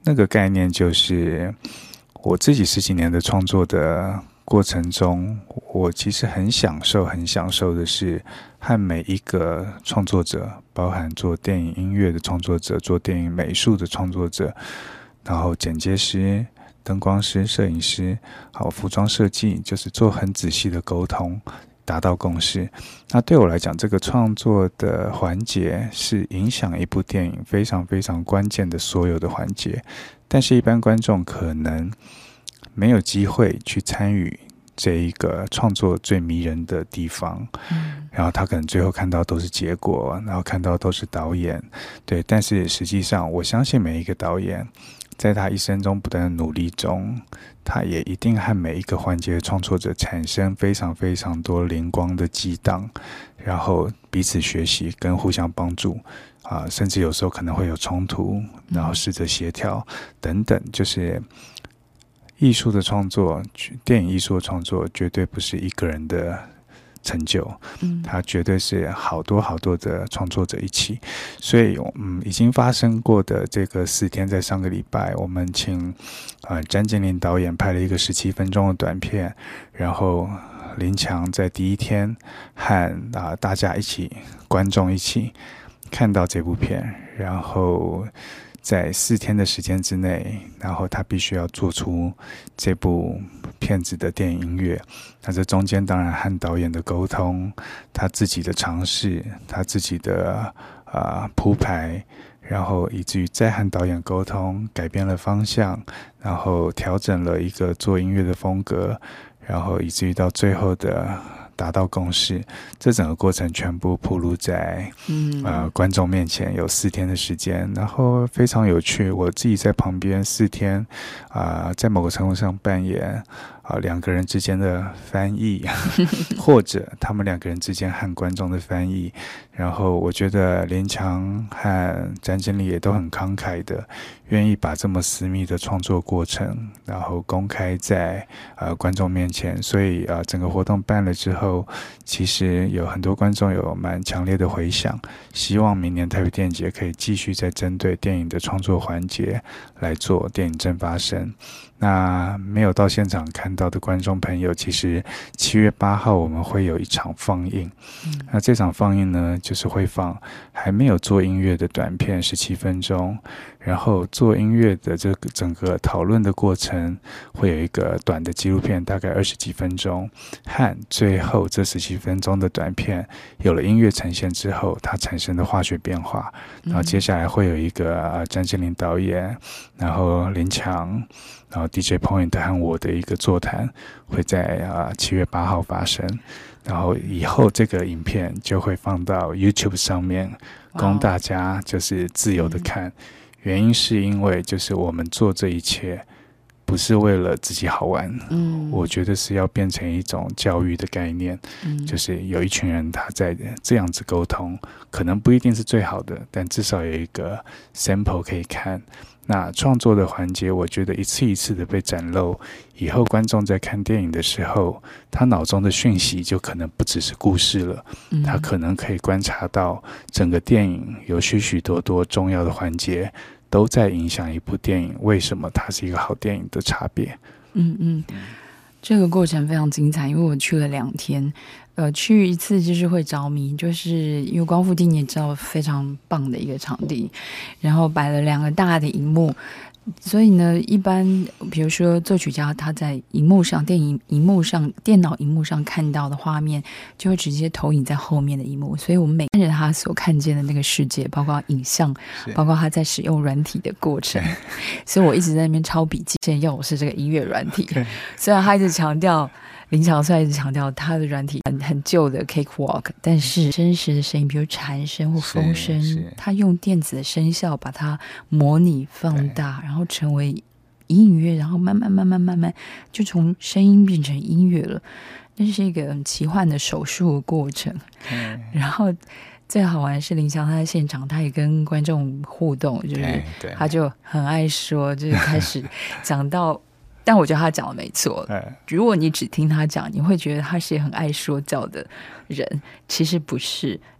那个概念就是我自己十几年的创作的过程中，我其实很享受很享受的是和每一个创作者，包含做电影音乐的创作者，做电影美术的创作者，然后剪接师、灯光师、摄影师，好，服装设计，就是做很仔细的沟通，达到共识。那对我来讲，这个创作的环节是影响一部电影非常非常关键的所有的环节，但是一般观众可能没有机会去参与这一个创作最迷人的地方，嗯，然后他可能最后看到都是结果，然后看到都是导演，对，但是实际上我相信每一个导演在他一生中不断的努力中，他也一定和每一个环节的创作者产生非常非常多灵光的激荡，然后彼此学习跟互相帮助啊，甚至有时候可能会有冲突，然后试着协调等等，就是艺术的创作，电影艺术的创作绝对不是一个人的成就，嗯，它绝对是好多好多的创作者一起。所以嗯，已经发生过的这个四天，在上个礼拜我们请呃詹建林导演拍了一个十七分钟的短片，然后林强在第一天和啊、呃、大家一起，观众一起看到这部片，然后在四天的时间之内，然后他必须要做出这部片子的电影音乐。那这中间当然和导演的沟通，他自己的尝试，他自己的啊、呃、铺排，然后以至于再和导演沟通，改变了方向，然后调整了一个做音乐的风格，然后以至于到最后的达到共识，这整个过程全部暴露在、嗯、呃观众面前，有四天的时间，然后非常有趣。我自己在旁边四天啊、呃，在某个程度上扮演啊、呃、两个人之间的翻译，或者他们两个人之间和观众的翻译。然后我觉得林强和詹建立也都很慷慨的，愿意把这么私密的创作过程，然后公开在呃观众面前。所以呃整个活动办了之后，其实有很多观众有蛮强烈的回响，希望明年台北电影节可以继续再针对电影的创作环节来做电影正发生。那没有到现场看到的观众朋友，其实七月八号我们会有一场放映、嗯、那这场放映呢，就是会放还没有做音乐的短片十七分钟，然后做音乐的这个整个讨论的过程会有一个短的纪录片，大概二十几分钟，和最后这十七分钟的短片有了音乐呈现之后它产生的化学变化。然后接下来会有一个呃詹建林导演，然后林强，然后 D J Point 和我的一个座谈会在啊七月八号发生，然后以后这个影片就会放到 YouTube 上面，供大家就是自由的看。Wow. 原因是因为就是我们做这一切不是为了自己好玩，嗯，我觉得是要变成一种教育的概念，嗯，就是有一群人他在这样子沟通，可能不一定是最好的，但至少有一个 sample 可以看。那创作的环节，我觉得一次一次的被展露，以后观众在看电影的时候，他脑中的讯息就可能不只是故事了，嗯，他可能可以观察到整个电影有许许多多重要的环节都在影响一部电影为什么它是一个好电影的差别。 嗯嗯，这个过程非常精彩，因为我去了两天，呃，去一次就是会着迷，就是因为光复地你也知道非常棒的一个场地，然后摆了两个大的荧幕，所以呢，一般比如说作曲家他在荧幕上、电影荧幕上、电脑荧幕上看到的画面，就会直接投影在后面的荧幕，所以我们每看着他所看见的那个世界，包括影像，包括他在使用软体的过程，所以我一直在那边抄笔记。现在要我是这个音乐软体，虽然他一直强调。林强虽然一直强调他的软体很很旧的 Cakewalk， 但是真实的声音，比如蝉声或风声，他用电子的声效把它模拟放大，然后成为隐隐约，然后慢慢慢慢慢慢就从声音变成音乐了。那是一个很奇幻的手术的过程。然后最好玩的是林强他在现场，他也跟观众互动，就是他就很爱说，就是开始讲到。但我觉得他讲的没错，如果你只听他讲，你会觉得他是很爱说教的人，其实不是，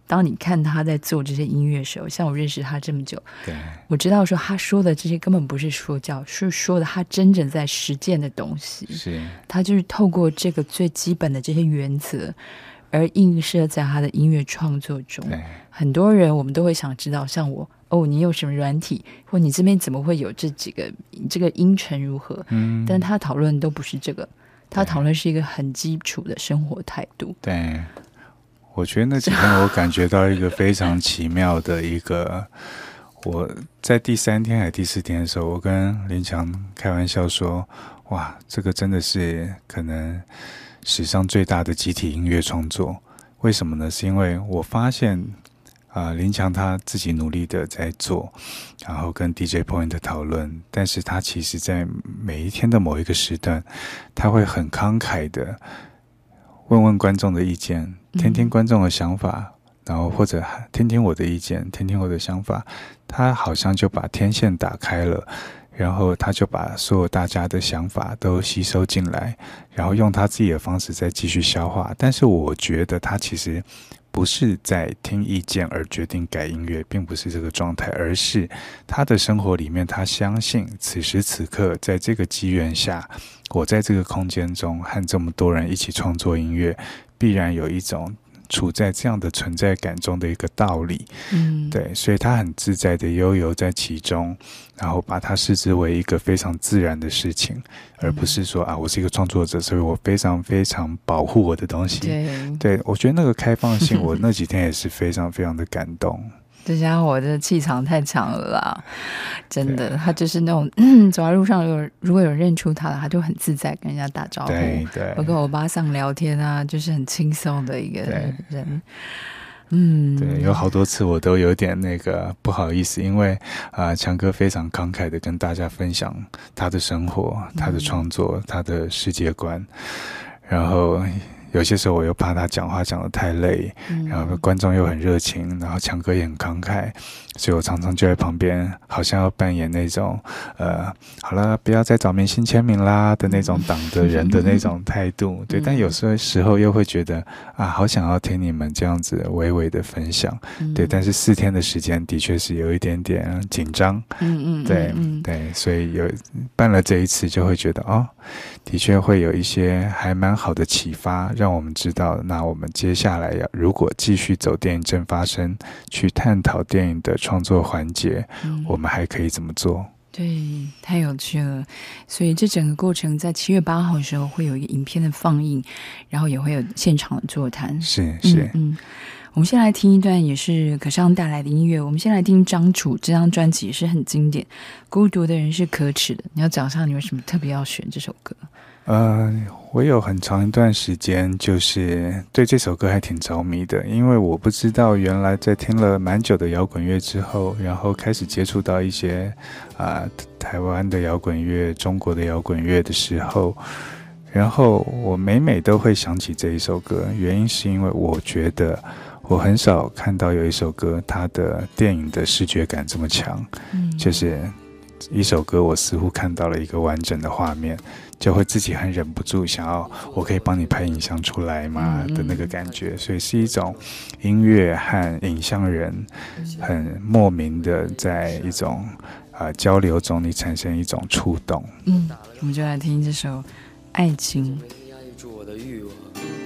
当你看他在做这些音乐的时候，像我认识他这么久， 对， 我知道说他说的这些根本不是说教，是说的他真正在实践的东西。 是他就是透过这个最基本的这些原则，而映射在他的音乐创作中。很多人我们都会想知道，像我，哦，你有什么软体，或你这边怎么会有这几个，这个音程如何？嗯，但他讨论都不是这个，他讨论是一个很基础的生活态度。 对。我觉得那几天我感觉到一个非常奇妙的一个，我在第三天还是第四天的时候，我跟林强开玩笑说，哇，这个真的是可能史上最大的集体音乐创作。为什么呢？是因为我发现啊、呃，林强他自己努力的在做，然后跟 D J Point 讨论，但是他其实在每一天的某一个时段，他会很慷慨的问问观众的意见，听听观众的想法，嗯、然后或者听听我的意见，听听我的想法，他好像就把天线打开了，然后他就把所有大家的想法都吸收进来，然后用他自己的方式再继续消化。但是我觉得他其实不是在听意见而决定改音乐，并不是这个状态，而是他的生活里面，他相信此时此刻在这个机缘下，我在这个空间中和这么多人一起创作音乐，必然有一种处在这样的存在感中的一个道理。嗯，对，所以他很自在的悠游在其中，然后把它视之为一个非常自然的事情，而不是说啊，我是一个创作者，所以我非常非常保护我的东西。对，对，我觉得那个开放性，我那几天也是非常非常的感动。 这家伙的气场太强了啦，真的，他就是那种、嗯、走在路上有如果有人认出他了，他就很自在跟人家打招呼。 对对， 我跟欧巴桑聊天啊，就是很轻松的一个人。嗯， 对，有好多次我都有点那个不好意思，因为啊，强、呃、哥非常慷慨的跟大家分享他的生活、他的创作、他的世界观，然后有些时候我又怕他讲话讲得太累，嗯、然后观众又很热情，然后强哥也很慷慨，所以我常常就在旁边好像要扮演那种呃好了不要再找明星签名啦的那种党的人的那种态度。嗯、对，但有时候时候又会觉得啊好想要听你们这样子微微的分享。嗯、对，但是四天的时间的确是有一点点紧张。嗯嗯，对嗯对，所以有办了这一次就会觉得哦，的确会有一些还蛮好的启发，让我们知道那我们接下来要如果继续走电影正发生去探讨电影的创作环节、嗯、我们还可以怎么做。 对，太有趣了。所以这整个过程在七月八号的时候会有一个影片的放映，然后也会有现场的座谈。 是是 嗯, 嗯我们先来听一段也是可尚带来的音乐，我们先来听张楚这张专辑也是很经典，孤独的人是可耻的。你要讲上你为什么特别要选这首歌？ 呃，我有很长一段时间就是对这首歌还挺着迷的，因为我不知道原来在听了蛮久的摇滚乐之后，然后开始接触到一些啊、呃、台湾的摇滚乐、中国的摇滚乐的时候，然后我每每都会想起这一首歌，原因是因为我觉得我很少看到有一首歌它的电影的视觉感这么强，嗯，就是一首歌我似乎看到了一个完整的画面，就会自己很忍不住想要我可以帮你拍影像出来吗的那个感觉，所以是一种音乐和影像人很莫名的在一种、呃、交流中你产生一种触动。 嗯，我们就来听这首《爱情》。 压抑住我的欲望，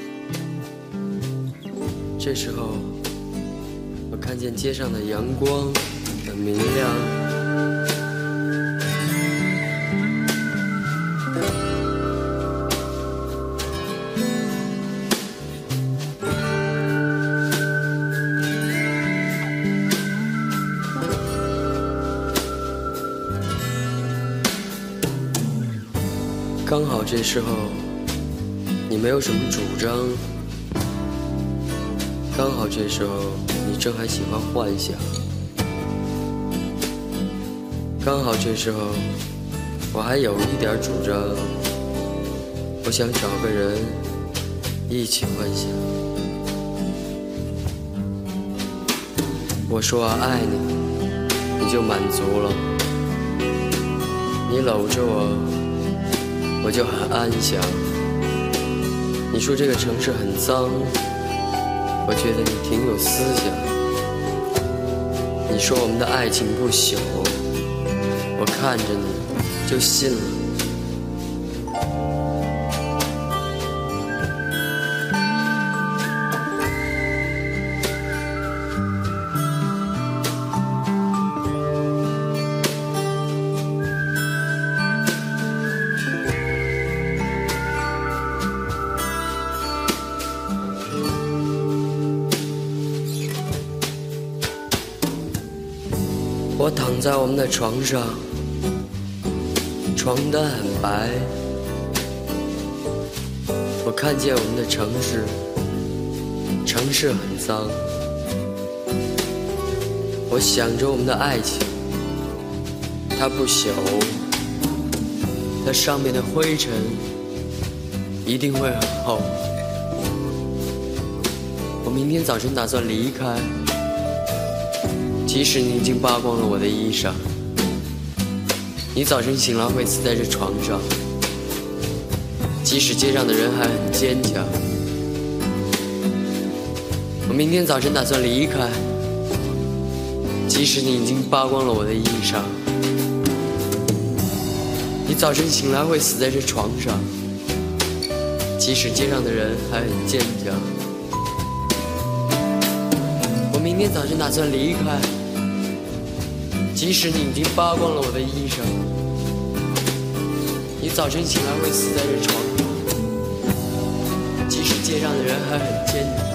这时候我看见街上的阳光很明亮，刚好这时候你没有什么主张，刚好这时候你正还喜欢幻想，刚好这时候我还有一点主张，我想找个人一起幻想。我说啊爱你，你就满足了，你搂着我我就很安详。你说这个城市很脏， 我觉得你挺有思想。你说我们的爱情不朽，我看着你就信了。我躺在我们的床上，床单很白。我看见我们的城市，城市很脏。我想着我们的爱情，它不朽，它上面的灰尘一定会很厚。我明天早晨打算离开，即使你已经扒光了我的衣裳，你早晨醒来会死在这床上，即使街上的人还很坚强。我明天早晨打算离开，即使你已经扒光了我的衣裳，你早晨醒来会死在这床上，即使街上的人还很坚强。我明天早晨打算离开，即使你已经扒光了我的衣裳，你早晨醒来会死在这床上，即使街上的人还很坚强。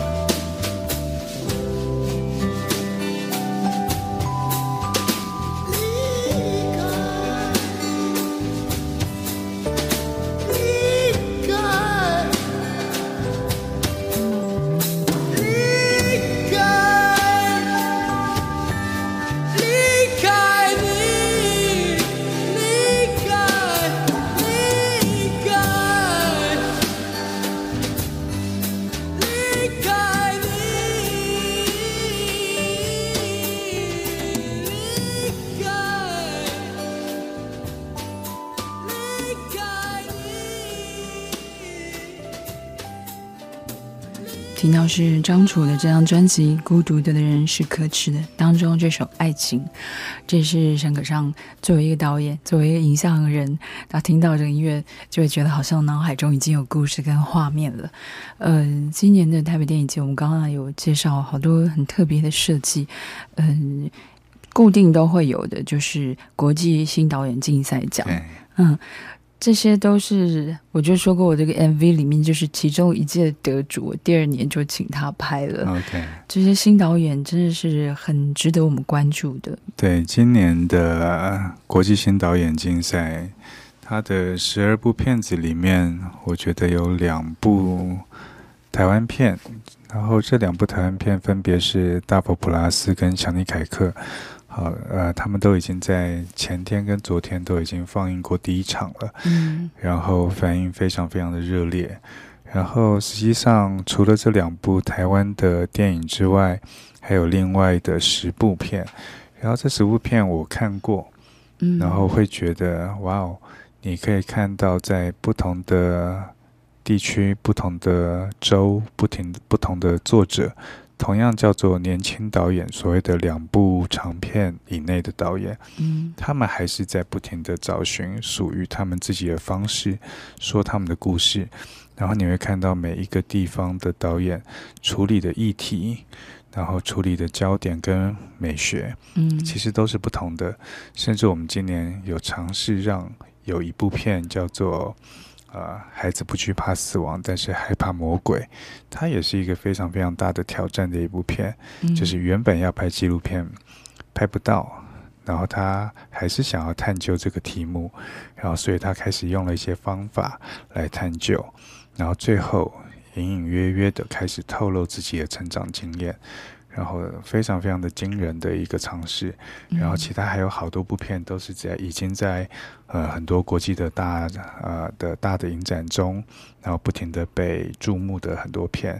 听到是张楚的这张专辑《孤独的人是可耻的》当中这首《爱情》，这是沈可尚作为一个导演，作为一个影像人，他听到这个音乐就会觉得好像脑海中已经有故事跟画面了。呃，今年的台北电影节我们刚刚有介绍好多很特别的设计，嗯、呃，固定都会有的就是国际新导演竞赛奖，嗯。这些都是我就说过我这个 M V 里面就是其中一届得主，我第二年就请他拍了。 OK， 这些新导演真的是很值得我们关注的。 对，今年的国际新导演竞赛，他的十二部片子里面我觉得有两部台湾片，然后这两部台湾片分别是大佛普拉斯跟强尼凯克。好，呃，他们都已经在前天跟昨天都已经放映过第一场了，嗯，然后反应非常非常的热烈。然后实际上除了这两部台湾的电影之外，还有另外的十部片，然后这十部片我看过，嗯，然后会觉得哇哦，你可以看到在不同的地区、不同的州、不停不同的作者。同样叫做年轻导演，所谓的两部长片以内的导演，嗯，他们还是在不停的找寻属于他们自己的方式，说他们的故事。然后你会看到每一个地方的导演处理的议题，然后处理的焦点跟美学，嗯，其实都是不同的。甚至我们今年有尝试让有一部片叫做呃，孩子不惧怕死亡，但是害怕魔鬼，它也是一个非常非常大的挑战的一部片，嗯，就是原本要拍纪录片拍不到，然后他还是想要探究这个题目，然后所以他开始用了一些方法来探究，然后最后隐隐约约的开始透露自己的成长经验，然后非常非常的惊人的一个尝试。然后其他还有好多部片都是在已经在呃很多国际的大呃的大的影展中，然后不停的被注目的很多片，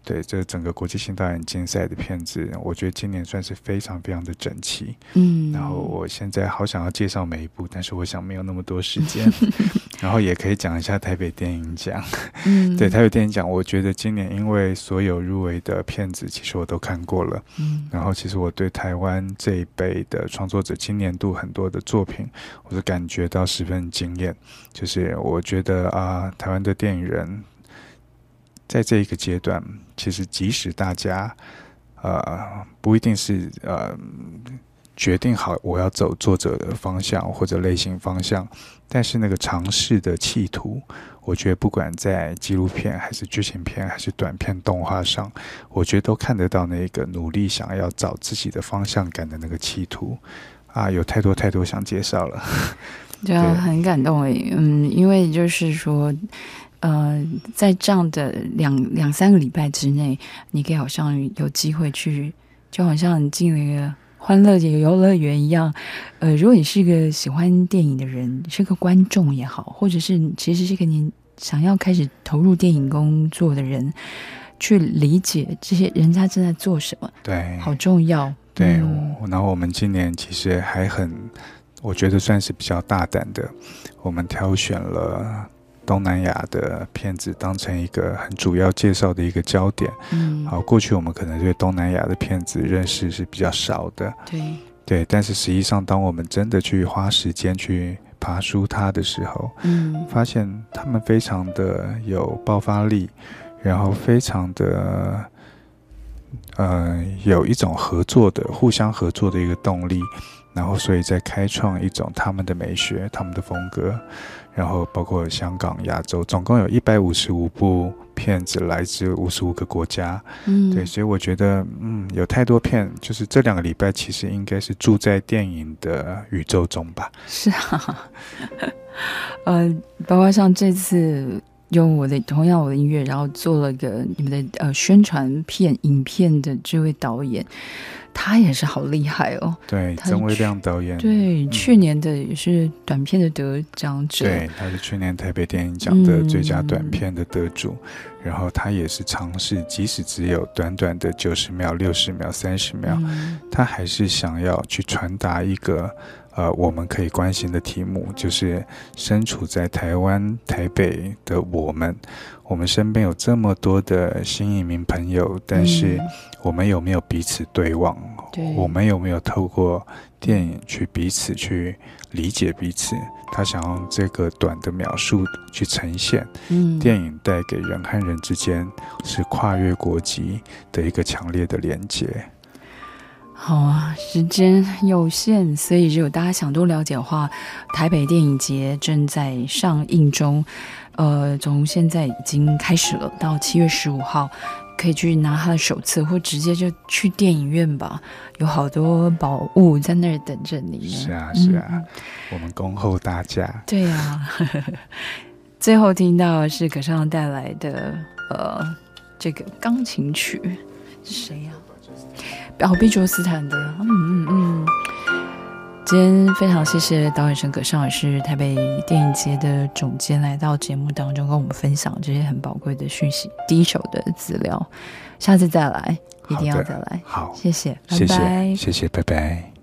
对，这整个国际新导演竞赛的片子，我觉得今年算是非常非常的整齐。 嗯， 然后我现在好想要介绍每一部，但是我想没有那么多时间。然后也可以讲一下台北电影奖。嗯，对，台北电影奖，我觉得今年因为所有入围的片子，其实我都看过了。嗯，然后其实我对台湾这一辈的创作者，今年度很多的作品，我是感觉到十分惊艳。就是我觉得啊、呃，台湾的电影人在这一个阶段，其实即使大家呃不一定是呃决定好我要走作者的方向或者类型方向，但是那个尝试的企图，我觉得不管在纪录片还是剧情片还是短片动画上，我觉得都看得到那个努力想要找自己的方向感的那个企图啊，有太多太多想介绍了。 对啊，很感动诶。嗯，因为就是说呃，在这样的两两三个礼拜之内，你可以好像有机会去，就好像你进了一个欢乐游乐园一样。呃，如果你是一个喜欢电影的人，是个观众也好，或者是其实是一个你想要开始投入电影工作的人，去理解这些人家正在做什么， 对， 好重要。 对、 嗯、 然后我们今年其实还很，我觉得算是比较大胆的，我们挑选了东南亚的片子当成一个很主要介绍的一个焦点。嗯，好，过去我们可能对东南亚的片子认识是比较少的， 对对，但是实际上当我们真的去花时间去爬梳它的时候，嗯，发现他们非常的有爆发力，然后非常的呃有一种合作的互相合作的一个动力，然后所以在开创一种他们的美学，他们的风格。然后包括香港、亚洲，总共有一百五十五部片子，来自五十五个国家。嗯，对，所以我觉得，嗯，有太多片，就是这两个礼拜其实应该是住在电影的宇宙中吧。 是啊，呃，包括像这次用我的同样我的音乐，然后做了个你们的呃宣传片影片的这位导演。他也是好厉害哦， 对，曾威亮导演， 对、嗯，去年的也是短片的得奖者， 对，他是去年台北电影奖的最佳短片的得主、嗯、然后他也是尝试，即使只有短短的九十秒、六十秒、三十秒、嗯，他还是想要去传达一个呃我们可以关心的题目，就是身处在台湾台北的我们。我们身边有这么多的新移民朋友，但是我们有没有彼此对望？ 对， 我们有没有透过电影去彼此去理解彼此？他想用这个短的描述去呈现，嗯，电影带给人和人之间是跨越国籍的一个强烈的连结。 好啊，时间有限，所以如果大家想多了解的话，台北电影节正在上映中。呃，从现在已经开始了，到七月十五号，可以去拿他的手册，或直接就去电影院吧，有好多宝物在那儿等着你呢。 是啊，是啊，嗯、我们恭候大家。 对啊，最后听到的是可尚带来的呃这个钢琴曲是谁呀、啊？哦，毕卓斯坦的，嗯嗯嗯。今天非常谢谢导演沈可尚，也是台北电影节的总监，来到节目当中跟我们分享这些很宝贵的讯息，第一手的资料。下次再来，一定要再来。 好， 谢谢， 拜拜， 谢谢， 谢谢，拜拜。